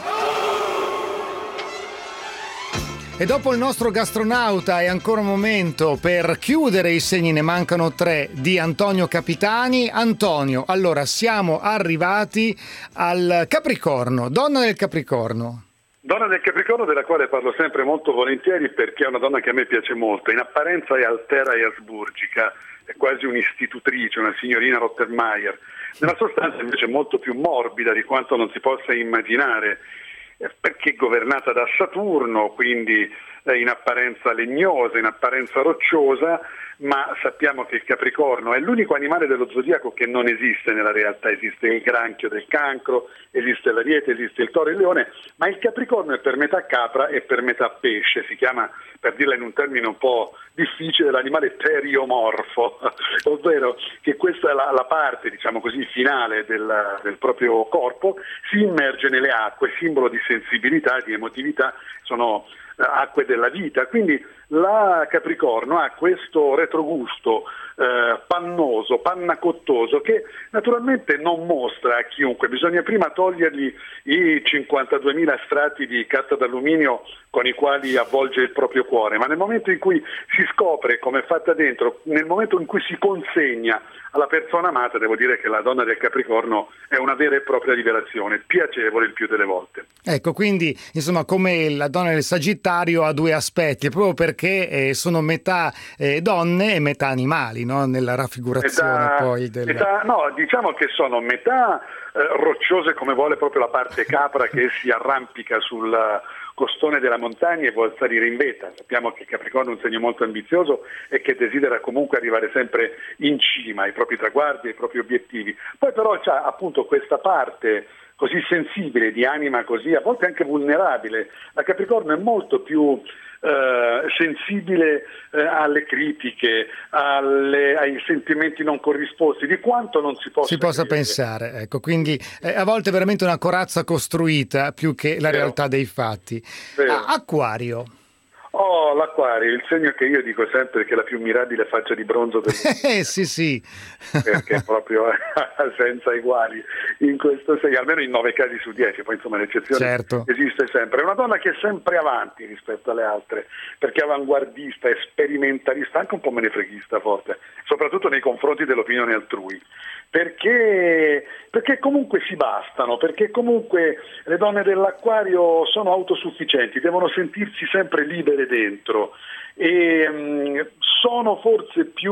E dopo il nostro Gastronauta è ancora un momento per chiudere i segni, ne mancano tre, di Antonio Capitani. Antonio, allora siamo arrivati al Capricorno, donna del Capricorno. Donna del Capricorno, della quale parlo sempre molto volentieri perché è una donna che a me piace molto. In apparenza è altera e asburgica, è quasi un'istitutrice, una signorina Rottenmeier. Nella sostanza invece è molto più morbida di quanto non si possa immaginare, perché è governata da Saturno, quindi in apparenza legnosa, in apparenza rocciosa, ma sappiamo che il Capricorno è l'unico animale dello zodiaco che non esiste nella realtà. Esiste il granchio del Cancro, esiste l'Ariete, esiste il Toro e il Leone, ma il Capricorno è per metà capra e per metà pesce. Si chiama, per dirla in un termine un po' difficile, l'animale teriomorfo, ovvero che questa è la, la parte, diciamo così, finale del, del proprio corpo, si immerge nelle acque, simbolo di sensibilità, di emotività, sono acque della vita. Quindi la Capricorno ha questo retrogusto eh, pannoso, pannacottoso, che naturalmente non mostra a chiunque. Bisogna prima togliergli i cinquantaduemila strati di carta d'alluminio con i quali avvolge il proprio cuore, ma nel momento in cui si scopre come è fatta dentro, nel momento in cui si consegna alla persona amata, devo dire che la donna del Capricorno è una vera e propria rivelazione, piacevole il più delle volte. Ecco, quindi insomma, come la donna del Sagittario ha due aspetti, proprio perché eh, sono metà eh, donne e metà animali, no? Nella raffigurazione metà, poi del... metà, no, diciamo che sono metà eh, rocciose, come vuole proprio la parte capra che si arrampica sul costone della montagna e vuol salire in vetta. Sappiamo che Capricorno è un segno molto ambizioso e che desidera comunque arrivare sempre in cima ai propri traguardi, ai propri obiettivi. Poi però c'ha appunto questa parte così sensibile, di anima così a volte anche vulnerabile. La Capricorno è molto più eh, sensibile eh, alle critiche, alle, ai sentimenti non corrisposti, di quanto non si possa, si possa pensare. Ecco, quindi eh, a volte è veramente una corazza costruita più che la Vero. realtà dei fatti. Ah, Acquario. Oh, l'Acquario, il segno che io dico sempre che è la più mirabile faccia di bronzo del mondo. Eh sì, sì. Perché è proprio senza eguali in questo segno, almeno in nove casi su dieci, poi insomma l'eccezione certo. esiste sempre. È una donna che è sempre avanti rispetto alle altre, perché è avanguardista, è sperimentalista, anche un po' menefreghista forte, soprattutto nei confronti dell'opinione altrui. Perché, perché comunque si bastano, perché comunque le donne dell'Acquario sono autosufficienti, devono sentirsi sempre libere vivere dentro e mh, sono forse più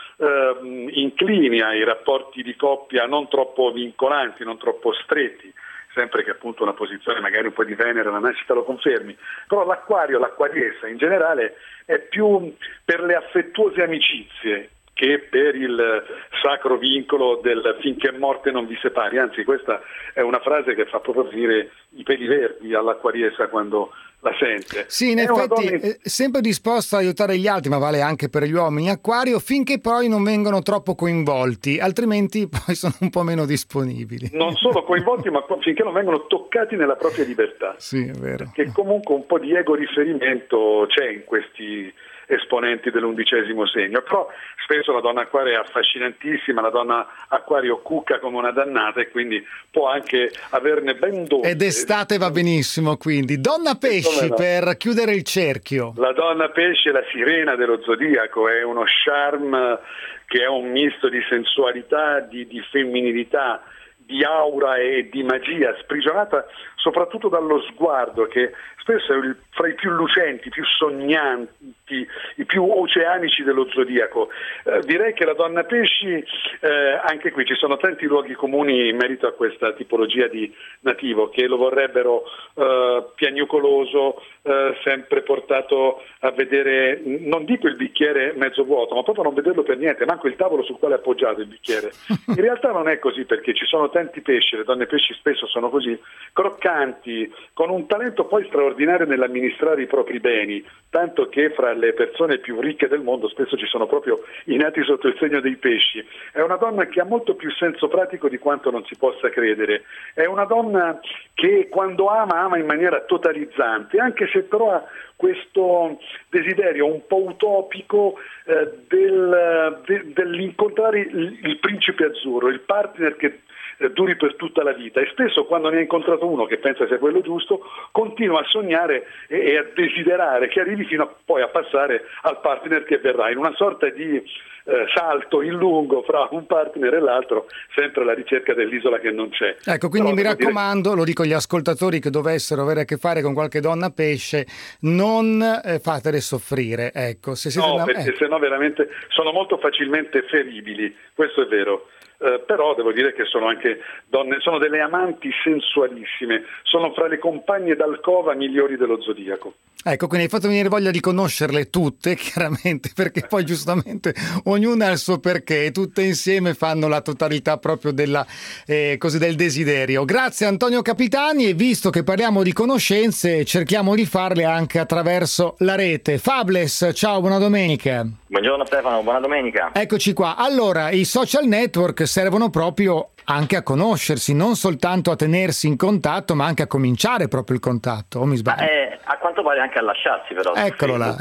uh, inclini ai rapporti di coppia non troppo vincolanti, non troppo stretti, sempre che appunto una posizione magari un po' di Venere alla nascita lo confermi, però l'acquario, l'acquariessa in generale è più per le affettuose amicizie che per il sacro vincolo del finché morte non vi separi, anzi questa è una frase che fa proprio venire i peli verdi all'acquariessa quando la sente. Sì, in è effetti donna... è sempre disposto a aiutare gli altri, ma vale anche per gli uomini acquario, finché poi non vengono troppo coinvolti, altrimenti poi sono un po' meno disponibili. Non solo coinvolti, ma finché non vengono toccati nella propria libertà. Sì, è vero. Che comunque un po' di ego riferimento c'è in questi esponenti dell'undicesimo segno, però spesso la donna acquario è affascinantissima, la donna acquario cucca come una dannata e quindi può anche averne ben due. Ed estate va benissimo, quindi. Donna pesci, no? Per chiudere il cerchio. La donna pesce è la sirena dello zodiaco, è uno charme che è un misto di sensualità, di, di femminilità, di aura e di magia, sprigionata soprattutto dallo sguardo che spesso è il, fra i più lucenti, più sognanti, i più oceanici dello zodiaco. Eh, direi che la donna pesci, eh, anche qui ci sono tanti luoghi comuni in merito a questa tipologia di nativo che lo vorrebbero eh, piagnucoloso, eh, sempre portato a vedere, non dico il bicchiere mezzo vuoto, ma proprio non vederlo per niente, manco il tavolo sul quale è appoggiato il bicchiere. In realtà non è così, perché ci sono tanti pesci, le donne pesci spesso sono così, croccanti, con un talento poi straordinario nell'amministrare i propri beni, tanto che fra le persone più ricche del mondo spesso ci sono proprio i nati sotto il segno dei pesci. È una donna che ha molto più senso pratico di quanto non si possa credere, è una donna che quando ama ama in maniera totalizzante, anche se però ha questo desiderio un po' utopico eh, del, de, dell'incontrare il, il principe azzurro, il partner che duri per tutta la vita, e spesso quando ne ha incontrato uno che pensa sia quello giusto continua a sognare e, e a desiderare che arrivi fino a, poi a passare al partner che verrà, in una sorta di eh, salto in lungo fra un partner e l'altro, sempre alla ricerca dell'isola che non c'è. Ecco, quindi Però mi raccomando, dire... lo dico agli ascoltatori che dovessero avere a che fare con qualche donna pesce, non eh, fatele soffrire, ecco. Se siete no, una... perché ecco. sennò veramente sono molto facilmente feribili, questo è vero. Uh, però devo dire che sono anche donne, sono delle amanti sensualissime, sono fra le compagne d'alcova migliori dello zodiaco. Ecco, quindi hai fatto venire voglia di conoscerle tutte, chiaramente, perché poi giustamente ognuna ha il suo perché e tutte insieme fanno la totalità proprio della, eh, così, del desiderio. Grazie Antonio Capitani, e visto che parliamo di conoscenze, cerchiamo di farle anche attraverso la rete. Fables, ciao, buona domenica. Buongiorno Stefano, buona domenica. Eccoci qua. Allora, i social network servono proprio anche a conoscersi, non soltanto a tenersi in contatto, ma anche a cominciare proprio il contatto, o mi sbaglio? Eh, a quanto pare anche a lasciarsi però. Eccolo là.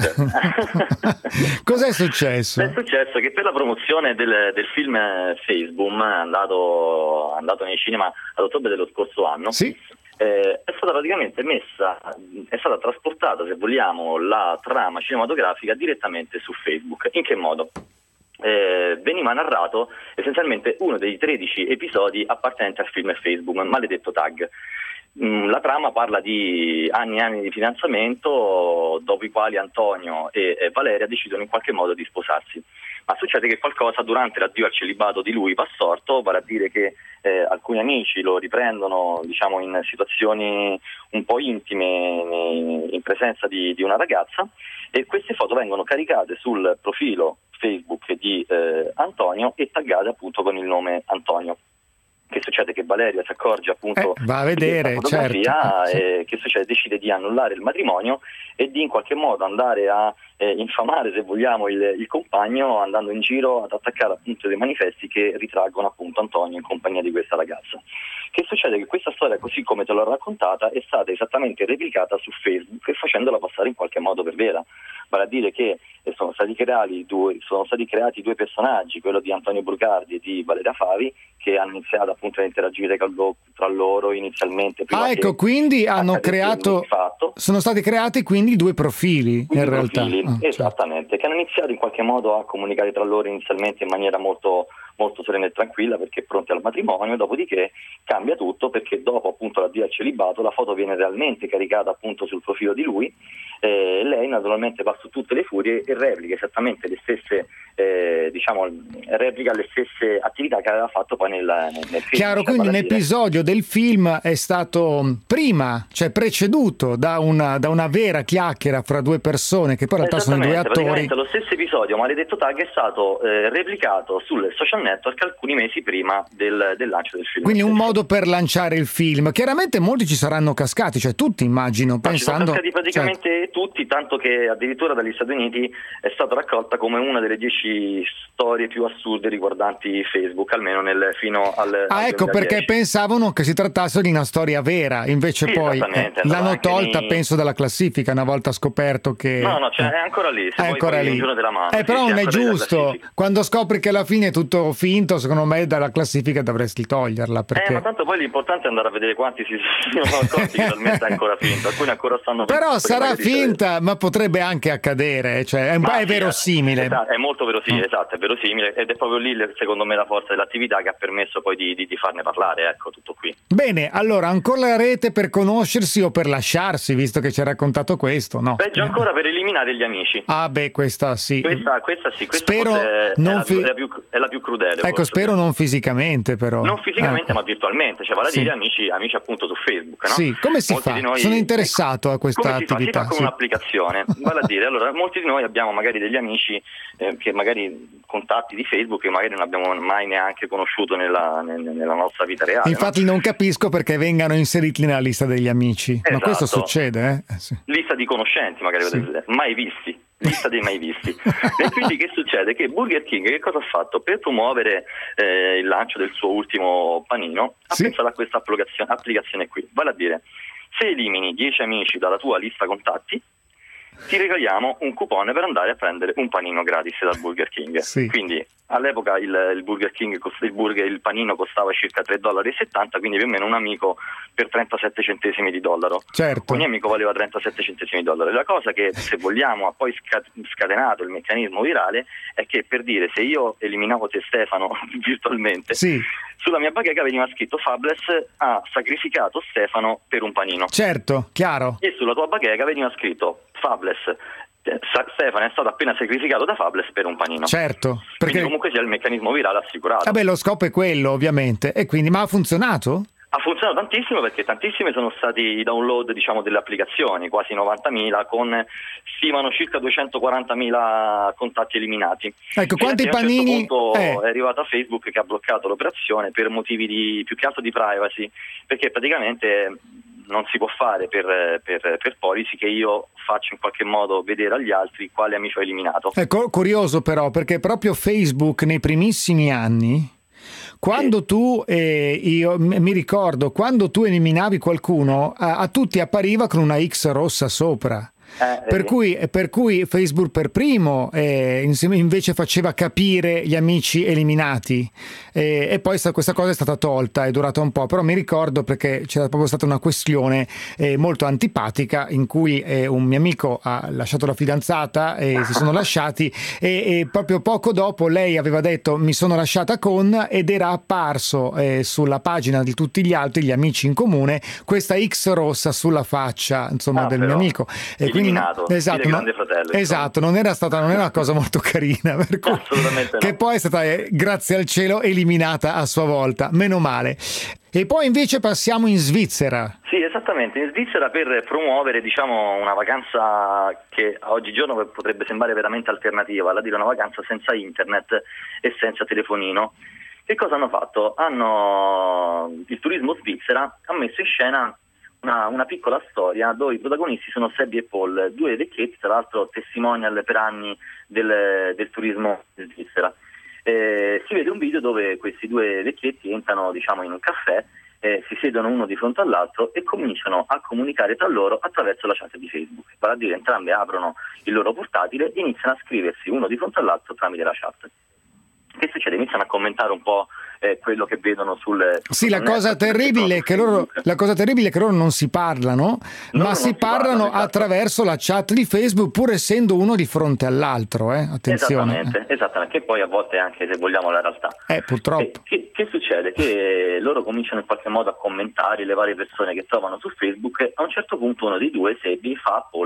Cos'è successo? È successo che per la promozione del, del film Facebook, andato, andato nei cinema ad ottobre dello scorso anno, sì. Eh, è stata praticamente messa, è stata trasportata, se vogliamo, la trama cinematografica direttamente su Facebook. In che modo? Eh, veniva narrato essenzialmente uno dei tredici episodi appartenenti al film Facebook, maledetto Tag. Mm, la trama parla di anni e anni di fidanzamento, dopo i quali Antonio e, e Valeria decidono in qualche modo di sposarsi. Ma succede che qualcosa durante l'addio al celibato di lui va storto, vale a dire che eh, alcuni amici lo riprendono, diciamo, in situazioni un po' intime in presenza di, di una ragazza, e queste foto vengono caricate sul profilo Facebook di eh, Antonio e taggate appunto con il nome Antonio. Che succede? Che Valeria si accorge appunto eh, va a vedere, di questa fotografia, certo. e che succede? Decide di annullare il matrimonio e di in qualche modo andare a eh, infamare, se vogliamo, il, il compagno, andando in giro ad attaccare appunto dei manifesti che ritraggono appunto Antonio in compagnia di questa ragazza. Che succede? Che questa storia, così come te l'ho raccontata, è stata esattamente replicata su Facebook e facendola passare in qualche modo per vera. Vale a dire che sono stati creati due, sono stati creati due personaggi, quello di Antonio Burgardi e di Valeria Favi, che hanno iniziato appunto a interagire tra loro inizialmente. Prima ah, ecco, quindi hanno creato, sono stati creati quindi due profili, quindi in realtà. Profili, ah, esattamente, certo. Che hanno iniziato in qualche modo a comunicare tra loro inizialmente in maniera molto, molto serena e tranquilla, perché pronti al matrimonio. Dopodiché cambia tutto, perché dopo appunto l'addio al celibato la foto viene realmente caricata appunto sul profilo di lui, Eh, lei naturalmente va su tutte le furie e replica esattamente le stesse, eh, diciamo, replica le stesse attività che aveva fatto poi nel, nel film. Chiaro, cioè, quindi un dire... episodio del film è stato prima, cioè preceduto da una, da una vera chiacchiera fra due persone che poi in realtà sono i due attori. Lo stesso episodio Maledetto Tag è stato eh, replicato sul social network alcuni mesi prima del, del lancio del film. Quindi un modo per lanciare il film. Chiaramente molti ci saranno cascati, cioè tutti immagino, Ma pensando... ci sono cascati praticamente cioè... tutti, tanto che addirittura dagli Stati Uniti è stata raccolta come una delle dieci storie più assurde riguardanti Facebook, almeno nel, fino al Ah al ecco, perché pensavano che si trattasse di una storia vera, invece sì, poi eh, l'hanno tolta nei... penso dalla classifica una volta scoperto che... No, no, cioè, è ancora lì, se è ancora lì. Della mano, eh, sì, però sì, non è giusto, è quando scopri che alla fine è tutto finto, secondo me dalla classifica dovresti toglierla. Perché... Eh, ma tanto poi l'importante è andare a vedere quanti si sono accorti che realmente è ancora finto, alcuni ancora stanno... Però sarà finta, ma potrebbe anche accadere, cioè è, è sì, verosimile. Esatto, è molto verosimile, mm. esatto, è verosimile ed è proprio lì secondo me la forza dell'attività che ha permesso poi di, di, di farne parlare, ecco, tutto qui. Bene, allora ancora la rete per conoscersi o per lasciarsi, visto che ci hai raccontato questo, no? Peggio ancora per eliminare gli amici. Ah beh, questa sì. Questa, questa sì, questa spero è, non la, fi- è, la più, è la più crudele. Ecco, forse. spero non fisicamente però. Non fisicamente eh. ma virtualmente, cioè vale a sì. dire amici, amici appunto su Facebook, no? Sì, come si molti fa? Di noi, Sono interessato a questa come si attività. Fa? Si fa con sì. un'applicazione, vale a dire, allora molti di noi abbiamo magari degli amici eh, che magari contatti di Facebook che magari non abbiamo mai neanche conosciuto nella, nella nostra vita reale. Infatti no? non capisco perché vengano inseriti nella lista degli amici, esatto. ma questo succede, eh? Sì. Lista di conoscenti magari, sì. mai visti. Lista dei mai visti. E quindi che succede? Che Burger King che cosa ha fatto? Per promuovere eh, il lancio del suo ultimo panino ha sì. pensato a questa applicazione, applicazione qui, vale a dire se elimini dieci amici dalla tua lista contatti ti regaliamo un coupon per andare a prendere un panino gratis dal Burger King. Sì. Quindi all'epoca il, il Burger King, il, burger, il panino costava circa tre virgola settanta dollari, quindi più o meno un amico per trentasette centesimi di dollaro. Certo. Ogni amico valeva trentasette centesimi di dollaro. La cosa che, se vogliamo, ha poi scatenato il meccanismo virale è che, per dire, se io eliminavo te Stefano virtualmente, sì. sulla mia bacheca veniva scritto Fables ha sacrificato Stefano per un panino. Certo, chiaro. E sulla tua bacheca veniva scritto Fables Stefano è stato appena sacrificato da Fables per un panino. Certo, perché quindi comunque sia il meccanismo virale assicurato. Vabbè, lo scopo è quello, ovviamente. E quindi, ma ha funzionato? Ha funzionato tantissimo perché tantissimi sono stati i download, diciamo, delle applicazioni, quasi novantamila, con stimano circa duecentoquarantamila contatti eliminati. Ecco, quanti Fino a un panini certo punto eh. è arrivato a Facebook che ha bloccato l'operazione per motivi di più che altro di privacy, perché praticamente non si può fare per, per, per policy che io faccio in qualche modo vedere agli altri quale amico ho eliminato. Ecco, curioso però, perché proprio Facebook nei primissimi anni, quando tu, eh, io mi ricordo, quando tu eliminavi qualcuno, a, a tutti appariva con una X rossa sopra. Eh, per, cui, per cui Facebook per primo eh, invece faceva capire gli amici eliminati eh, e poi sta, questa cosa è stata tolta, è durata un po', però mi ricordo perché c'era proprio stata una questione eh, molto antipatica in cui eh, un mio amico ha lasciato la fidanzata e si sono lasciati e, e proprio poco dopo lei aveva detto mi sono lasciata con, ed era apparso eh, sulla pagina di tutti gli altri, gli amici in comune, questa X rossa sulla faccia, insomma, ah, del però. mio amico. E quindi, esatto, no, fratello, esatto non era stata non era una cosa molto carina, per cui, assolutamente no. Che poi è stata eh, grazie al cielo eliminata a sua volta, meno male. E poi invece passiamo in Svizzera. Sì, esattamente, in Svizzera per promuovere, diciamo, una vacanza che oggigiorno potrebbe sembrare veramente alternativa, vale a dire una vacanza senza internet e senza telefonino. Che cosa hanno fatto? Hanno il turismo svizzera ha messo in scena Una, una piccola storia dove i protagonisti sono Sebi e Paul, due vecchietti, tra l'altro testimonial per anni del, del turismo in Svizzera. Eh, si vede un video dove questi due vecchietti entrano, diciamo, in un caffè, eh, si siedono uno di fronte all'altro e cominciano a comunicare tra loro attraverso la chat di Facebook. Vale a dire, entrambi aprono il loro portatile e iniziano a scriversi uno di fronte all'altro tramite la chat. Che succede? Iniziano a commentare un po' eh, quello che vedono sul... Sì, la cosa terribile è che loro la cosa terribile è che loro non si parlano, loro ma si parlano parlano attraverso la chat di Facebook, pur essendo uno di fronte all'altro, eh? Attenzione. Esattamente, esattamente, che poi a volte è anche, se vogliamo, la realtà. Eh, purtroppo. E, che, che succede? Che loro cominciano in qualche modo a commentare le varie persone che trovano su Facebook e a un certo punto uno dei due, Sebi, fa a Paul: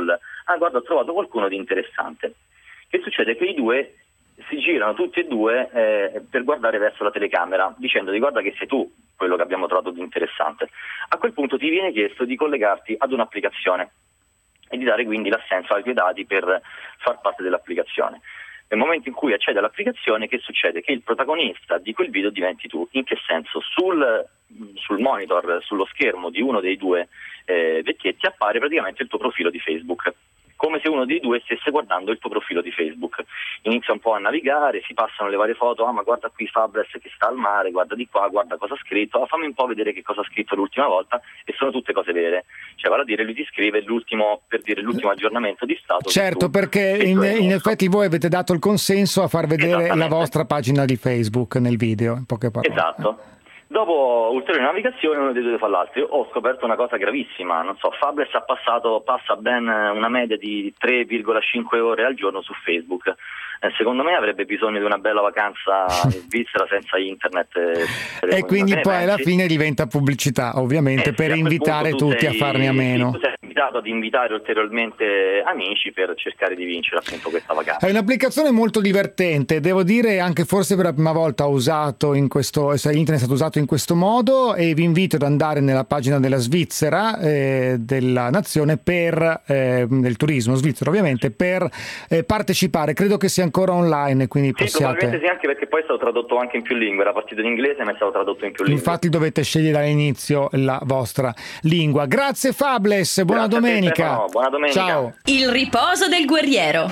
ah guarda ho trovato qualcuno di interessante. Che succede? Che i due si girano tutti e due eh, per guardare verso la telecamera dicendo guarda che sei tu quello che abbiamo trovato di interessante. A quel punto ti viene chiesto di collegarti ad un'applicazione e di dare quindi l'assenso ai tuoi dati per far parte dell'applicazione. Nel momento in cui accede all'applicazione, che succede? Che il protagonista di quel video diventi tu. In che senso? Sul, sul monitor, sullo schermo di uno dei due eh, vecchietti appare praticamente il tuo profilo di Facebook, come se uno dei due stesse guardando il tuo profilo di Facebook. Inizia un po' a navigare, si passano le varie foto, ah ma guarda qui Fables che sta al mare, guarda di qua, guarda cosa ha scritto, ah, fammi un po' vedere che cosa ha scritto l'ultima volta, e sono tutte cose vere. Cioè vale a dire, lui ti scrive l'ultimo, per dire l'ultimo aggiornamento di stato. Certo, perché in, in effetti voi avete dato il consenso a far vedere la vostra pagina di Facebook nel video, in poche parole. Esatto. Dopo ulteriore navigazione uno dei due fa l'altro. Io ho scoperto una cosa gravissima, non so, Fables ha passato, passa ben una media di tre virgola cinque ore al giorno su Facebook. Eh, secondo me avrebbe bisogno di una bella vacanza in Svizzera senza internet. E, e quindi poi alla fine diventa pubblicità, ovviamente, eh, per invitare tutti sei, a farne a meno. Sì, tu sei invitato ad invitare ulteriormente amici per cercare di vincere appunto questa vacanza. È un'applicazione molto divertente, devo dire, anche forse per la prima volta ho usato in questo, internet è stato usato in questo modo, e vi invito ad andare nella pagina della Svizzera, eh, della nazione, per eh, del turismo svizzero ovviamente, per eh, partecipare. Credo che sia ancora online, quindi sì, possiate... probabilmente sì, anche perché poi è stato tradotto anche in più lingue, era partito in inglese ma è stato tradotto in più lingue. Infatti dovete scegliere all'inizio la vostra lingua. Grazie Fables, buona Grazie domenica. Stefano, buona domenica. Ciao. Il riposo del guerriero.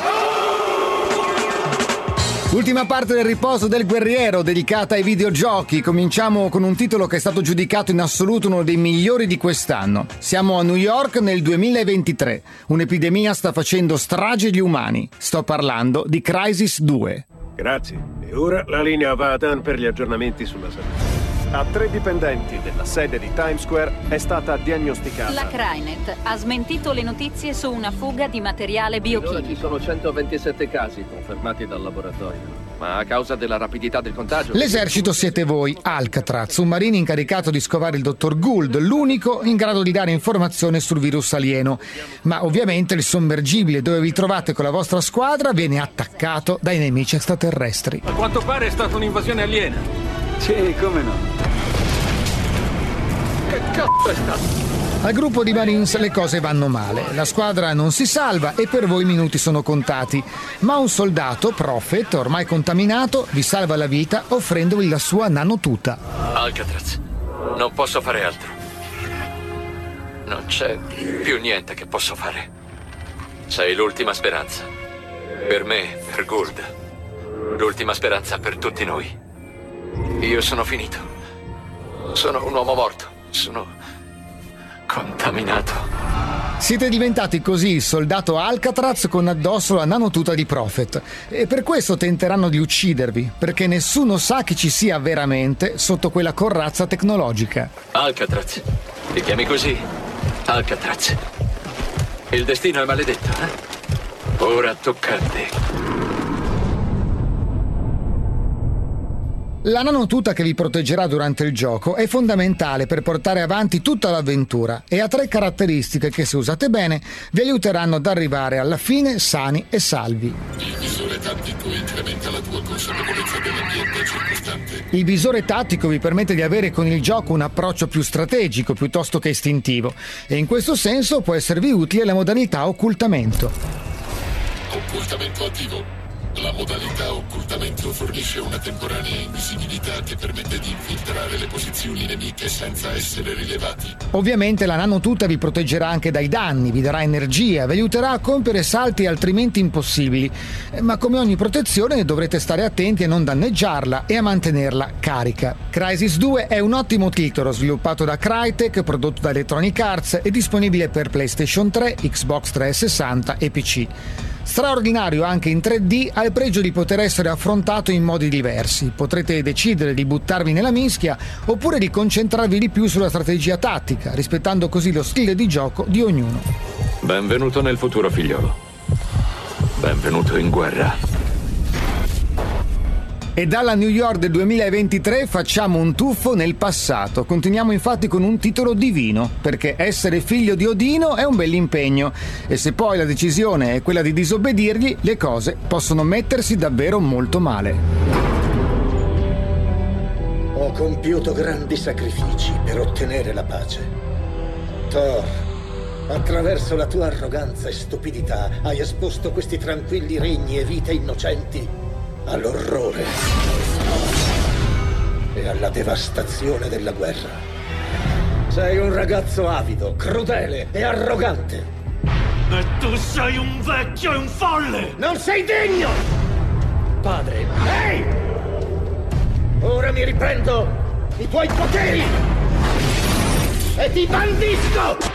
Ultima parte del riposo del guerriero dedicata ai videogiochi. Cominciamo con un titolo che è stato giudicato in assoluto uno dei migliori di quest'anno. Siamo a New York nel duemilaventitré. Un'epidemia sta facendo strage agli umani. Sto parlando di Crysis due. Grazie. E ora la linea va a Dan per gli aggiornamenti sulla salute. A tre dipendenti della sede di Times Square è stata diagnosticata. La Crynet ha smentito le notizie su una fuga di materiale biochimico. Ci sono centoventisette casi confermati dal laboratorio, ma a causa della rapidità del contagio... L'esercito siete voi, Alcatraz, un marine incaricato di scovare il dottor Gould, l'unico in grado di dare informazione sul virus alieno. Ma ovviamente il sommergibile dove vi trovate con la vostra squadra viene attaccato dai nemici extraterrestri. A quanto pare è stata un'invasione aliena. Sì, come no. Che cazzo è stato? Al gruppo di Marines le cose vanno male, la squadra non si salva e per voi i minuti sono contati. Ma un soldato, Prophet, ormai contaminato, vi salva la vita offrendovi la sua nanotuta. Alcatraz, non posso fare altro. Non c'è più niente che posso fare. Sei l'ultima speranza. Per me, per Gould. L'ultima speranza per tutti noi. Io sono finito. Sono un uomo morto. Sono contaminato. Siete diventati così il soldato Alcatraz con addosso la nanotuta di Prophet. E per questo tenteranno di uccidervi, perché nessuno sa chi ci sia veramente sotto quella corazza tecnologica. Alcatraz. Ti chiami così? Alcatraz. Il destino è maledetto, eh? Ora tocca a te. La nanotuta che vi proteggerà durante il gioco è fondamentale per portare avanti tutta l'avventura e ha tre caratteristiche che, se usate bene, vi aiuteranno ad arrivare alla fine sani e salvi. Il visore tattico incrementa la tua consapevolezza dell'ambiente circostante. Il visore tattico vi permette di avere con il gioco un approccio più strategico piuttosto che istintivo, e in questo senso può esservi utile la modalità occultamento. Occultamento attivo. La modalità occultamento fornisce una temporanea invisibilità che permette di infiltrare le posizioni nemiche senza essere rilevati. Ovviamente la nanotuta vi proteggerà anche dai danni, vi darà energia, vi aiuterà a compiere salti altrimenti impossibili, ma come ogni protezione dovrete stare attenti a non danneggiarla e a mantenerla carica. Crysis due è un ottimo titolo sviluppato da Crytek, prodotto da Electronic Arts e disponibile per PlayStation tre, Xbox trecentosessanta e P C. Straordinario anche in tre D, ha il pregio di poter essere affrontato in modi diversi. Potrete decidere di buttarvi nella mischia oppure di concentrarvi di più sulla strategia tattica, rispettando così lo stile di gioco di ognuno. Benvenuto nel futuro, figliolo. Benvenuto in guerra. E dalla New York del duemilaventitré facciamo un tuffo nel passato. Continuiamo infatti con un titolo divino, perché essere figlio di Odino è un bell'impegno e se poi la decisione è quella di disobbedirgli, le cose possono mettersi davvero molto male. Ho compiuto grandi sacrifici per ottenere la pace. Thor, attraverso la tua arroganza e stupidità hai esposto questi tranquilli regni e vite innocenti all'orrore e alla devastazione della guerra. Sei un ragazzo avido, crudele e arrogante. E tu sei un vecchio e un folle! Non sei degno! Padre, ehi! Ora mi riprendo i tuoi poteri e ti bandisco!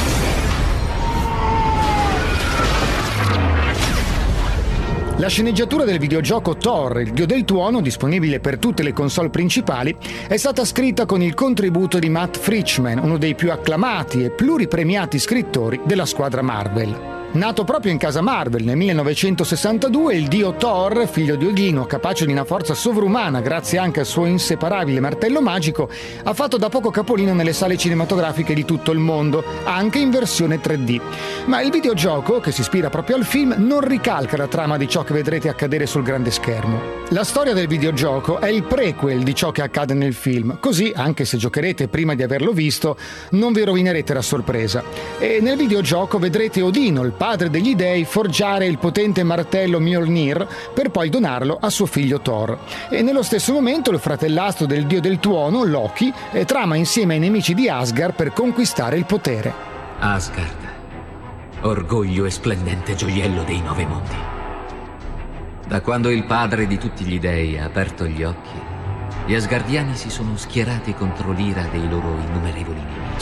La sceneggiatura del videogioco Thor, il dio del tuono, disponibile per tutte le console principali, è stata scritta con il contributo di Matt Frischman, uno dei più acclamati e pluripremiati scrittori della squadra Marvel. Nato proprio in casa Marvel nel millenovecentosessantadue, il dio Thor, figlio di Odino, capace di una forza sovrumana grazie anche al suo inseparabile martello magico, ha fatto da poco capolino nelle sale cinematografiche di tutto il mondo, anche in versione tre D. Ma il videogioco, che si ispira proprio al film, non ricalca la trama di ciò che vedrete accadere sul grande schermo. La storia del videogioco è il prequel di ciò che accade nel film, così, anche se giocherete prima di averlo visto, non vi rovinerete la sorpresa. E nel videogioco vedrete Odino, il padre degli dei, forgiare il potente martello Mjolnir per poi donarlo a suo figlio Thor. E nello stesso momento il fratellastro del dio del tuono, Loki, trama insieme ai nemici di Asgard per conquistare il potere. Asgard, orgoglio e splendente gioiello dei nove mondi. Da quando il padre di tutti gli dei ha aperto gli occhi, gli asgardiani si sono schierati contro l'ira dei loro innumerevoli nemici.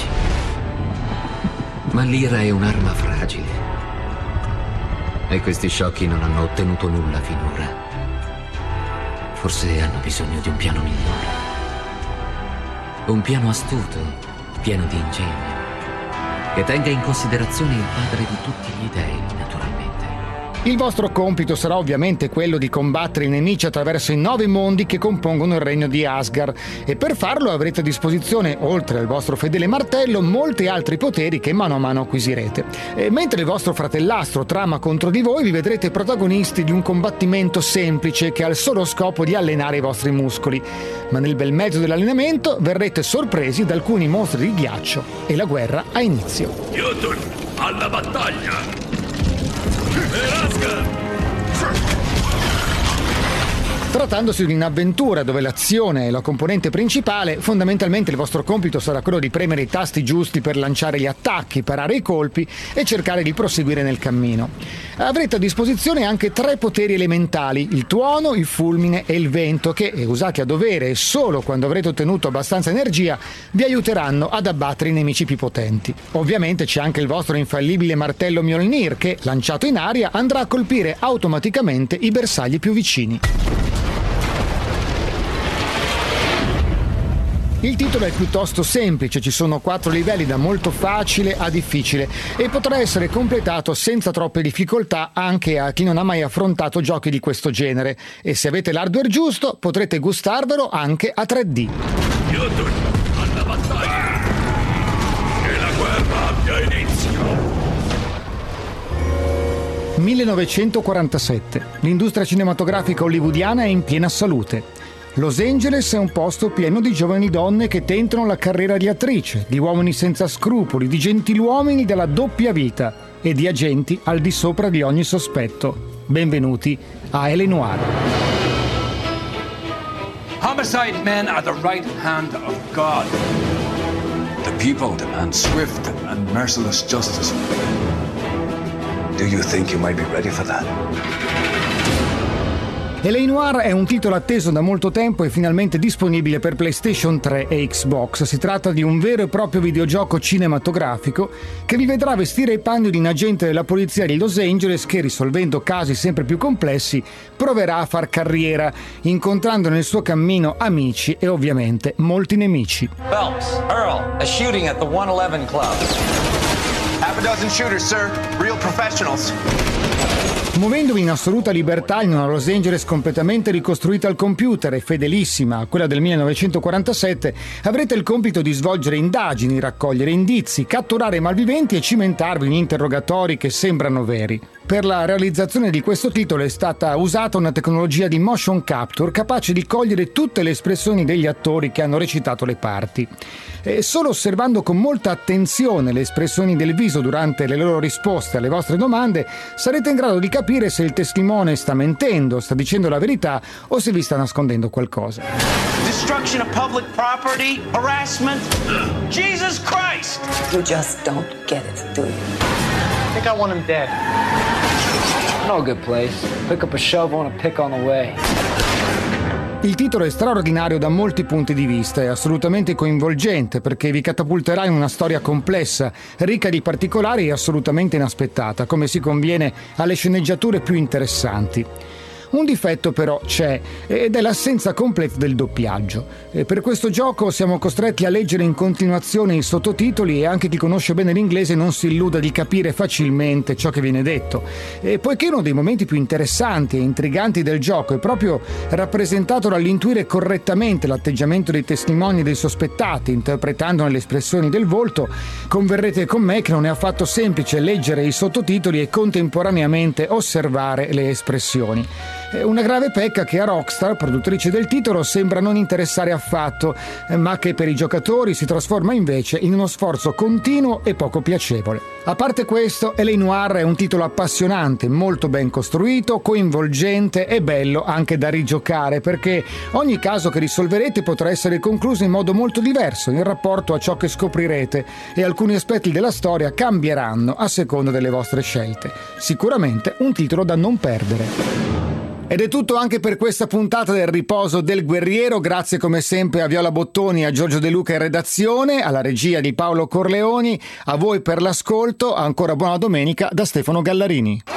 Ma l'ira è un'arma fragile. E questi sciocchi non hanno ottenuto nulla finora. Forse hanno bisogno di un piano migliore. Un piano astuto, pieno di ingegno, che tenga in considerazione il padre di tutti gli dei, naturalmente. Il vostro compito sarà ovviamente quello di combattere i nemici attraverso i nove mondi che compongono il regno di Asgard e per farlo avrete a disposizione, oltre al vostro fedele martello, molti altri poteri che mano a mano acquisirete. E mentre il vostro fratellastro trama contro di voi, vi vedrete protagonisti di un combattimento semplice che ha il solo scopo di allenare i vostri muscoli. Ma nel bel mezzo dell'allenamento verrete sorpresi da alcuni mostri di ghiaccio e la guerra ha inizio. Jotun, alla battaglia! Trattandosi di un'avventura dove l'azione è la componente principale, fondamentalmente il vostro compito sarà quello di premere i tasti giusti per lanciare gli attacchi, parare i colpi e cercare di proseguire nel cammino. Avrete a disposizione anche tre poteri elementali, il tuono, il fulmine e il vento, che, usati a dovere e solo quando avrete ottenuto abbastanza energia, vi aiuteranno ad abbattere i nemici più potenti. Ovviamente c'è anche il vostro infallibile martello Mjolnir che, lanciato in aria, andrà a colpire automaticamente i bersagli più vicini. Il titolo è piuttosto semplice, ci sono quattro livelli da molto facile a difficile e potrà essere completato senza troppe difficoltà anche a chi non ha mai affrontato giochi di questo genere e se avete l'hardware giusto potrete gustarvelo anche a tre D. Jotun, alla battaglia! Che la guerra abbia inizio! millenovecentoquarantasette. L'industria cinematografica hollywoodiana è in piena salute. Los Angeles è un posto pieno di giovani donne che tentano la carriera di attrice, di uomini senza scrupoli, di gentiluomini della doppia vita e di agenti al di sopra di ogni sospetto. Benvenuti a L A Noire. Homicide men are the right hand of God. The people demand swift and merciless justice. Do you think you might be ready for that? L A Noire è un titolo atteso da molto tempo e finalmente disponibile per PlayStation tre e Xbox. Si tratta di un vero e proprio videogioco cinematografico che vi vedrà vestire i panni di un agente della polizia di Los Angeles che, risolvendo casi sempre più complessi, proverà a far carriera, incontrando nel suo cammino amici e ovviamente molti nemici. Phelps, Earl, a shooting at the one eleven Club. Half a dozen shooters, sir. Real professionals. Muovendovi in assoluta libertà in una Los Angeles completamente ricostruita al computer e fedelissima a quella del millenovecentoquarantasette, avrete il compito di svolgere indagini, raccogliere indizi, catturare malviventi e cimentarvi in interrogatori che sembrano veri. Per la realizzazione di questo titolo è stata usata una tecnologia di motion capture capace di cogliere tutte le espressioni degli attori che hanno recitato le parti. E solo osservando con molta attenzione le espressioni del viso durante le loro risposte alle vostre domande sarete in grado di capire se il testimone sta mentendo, sta dicendo la verità o se vi sta nascondendo qualcosa. Destruction of public property, harassment. Jesus Christ! You just don't get it, do you? I think I want him dead. No good place. Pick up a shovel and a pick on the way. Il titolo è straordinario da molti punti di vista, è assolutamente coinvolgente perché vi catapulterà in una storia complessa, ricca di particolari e assolutamente inaspettata, come si conviene alle sceneggiature più interessanti. Un difetto però c'è ed è l'assenza completa del doppiaggio. E per questo gioco siamo costretti a leggere in continuazione i sottotitoli e anche chi conosce bene l'inglese non si illuda di capire facilmente ciò che viene detto. E poiché uno dei momenti più interessanti e intriganti del gioco è proprio rappresentato dall'intuire correttamente l'atteggiamento dei testimoni e dei sospettati, interpretandone le espressioni del volto, converrete con me che non è affatto semplice leggere i sottotitoli e contemporaneamente osservare le espressioni. È una grave pecca che a Rockstar, produttrice del titolo, sembra non interessare affatto, ma che per i giocatori si trasforma invece in uno sforzo continuo e poco piacevole. A parte questo, L A. Noire è un titolo appassionante, molto ben costruito, coinvolgente e bello anche da rigiocare, perché ogni caso che risolverete potrà essere concluso in modo molto diverso in rapporto a ciò che scoprirete e alcuni aspetti della storia cambieranno a seconda delle vostre scelte. Sicuramente un titolo da non perdere. Ed è tutto anche per questa puntata del Riposo del Guerriero. Grazie come sempre a Viola Bottoni, a Giorgio De Luca in redazione, alla regia di Paolo Corleoni, a voi per l'ascolto. Ancora buona domenica da Stefano Gallarini.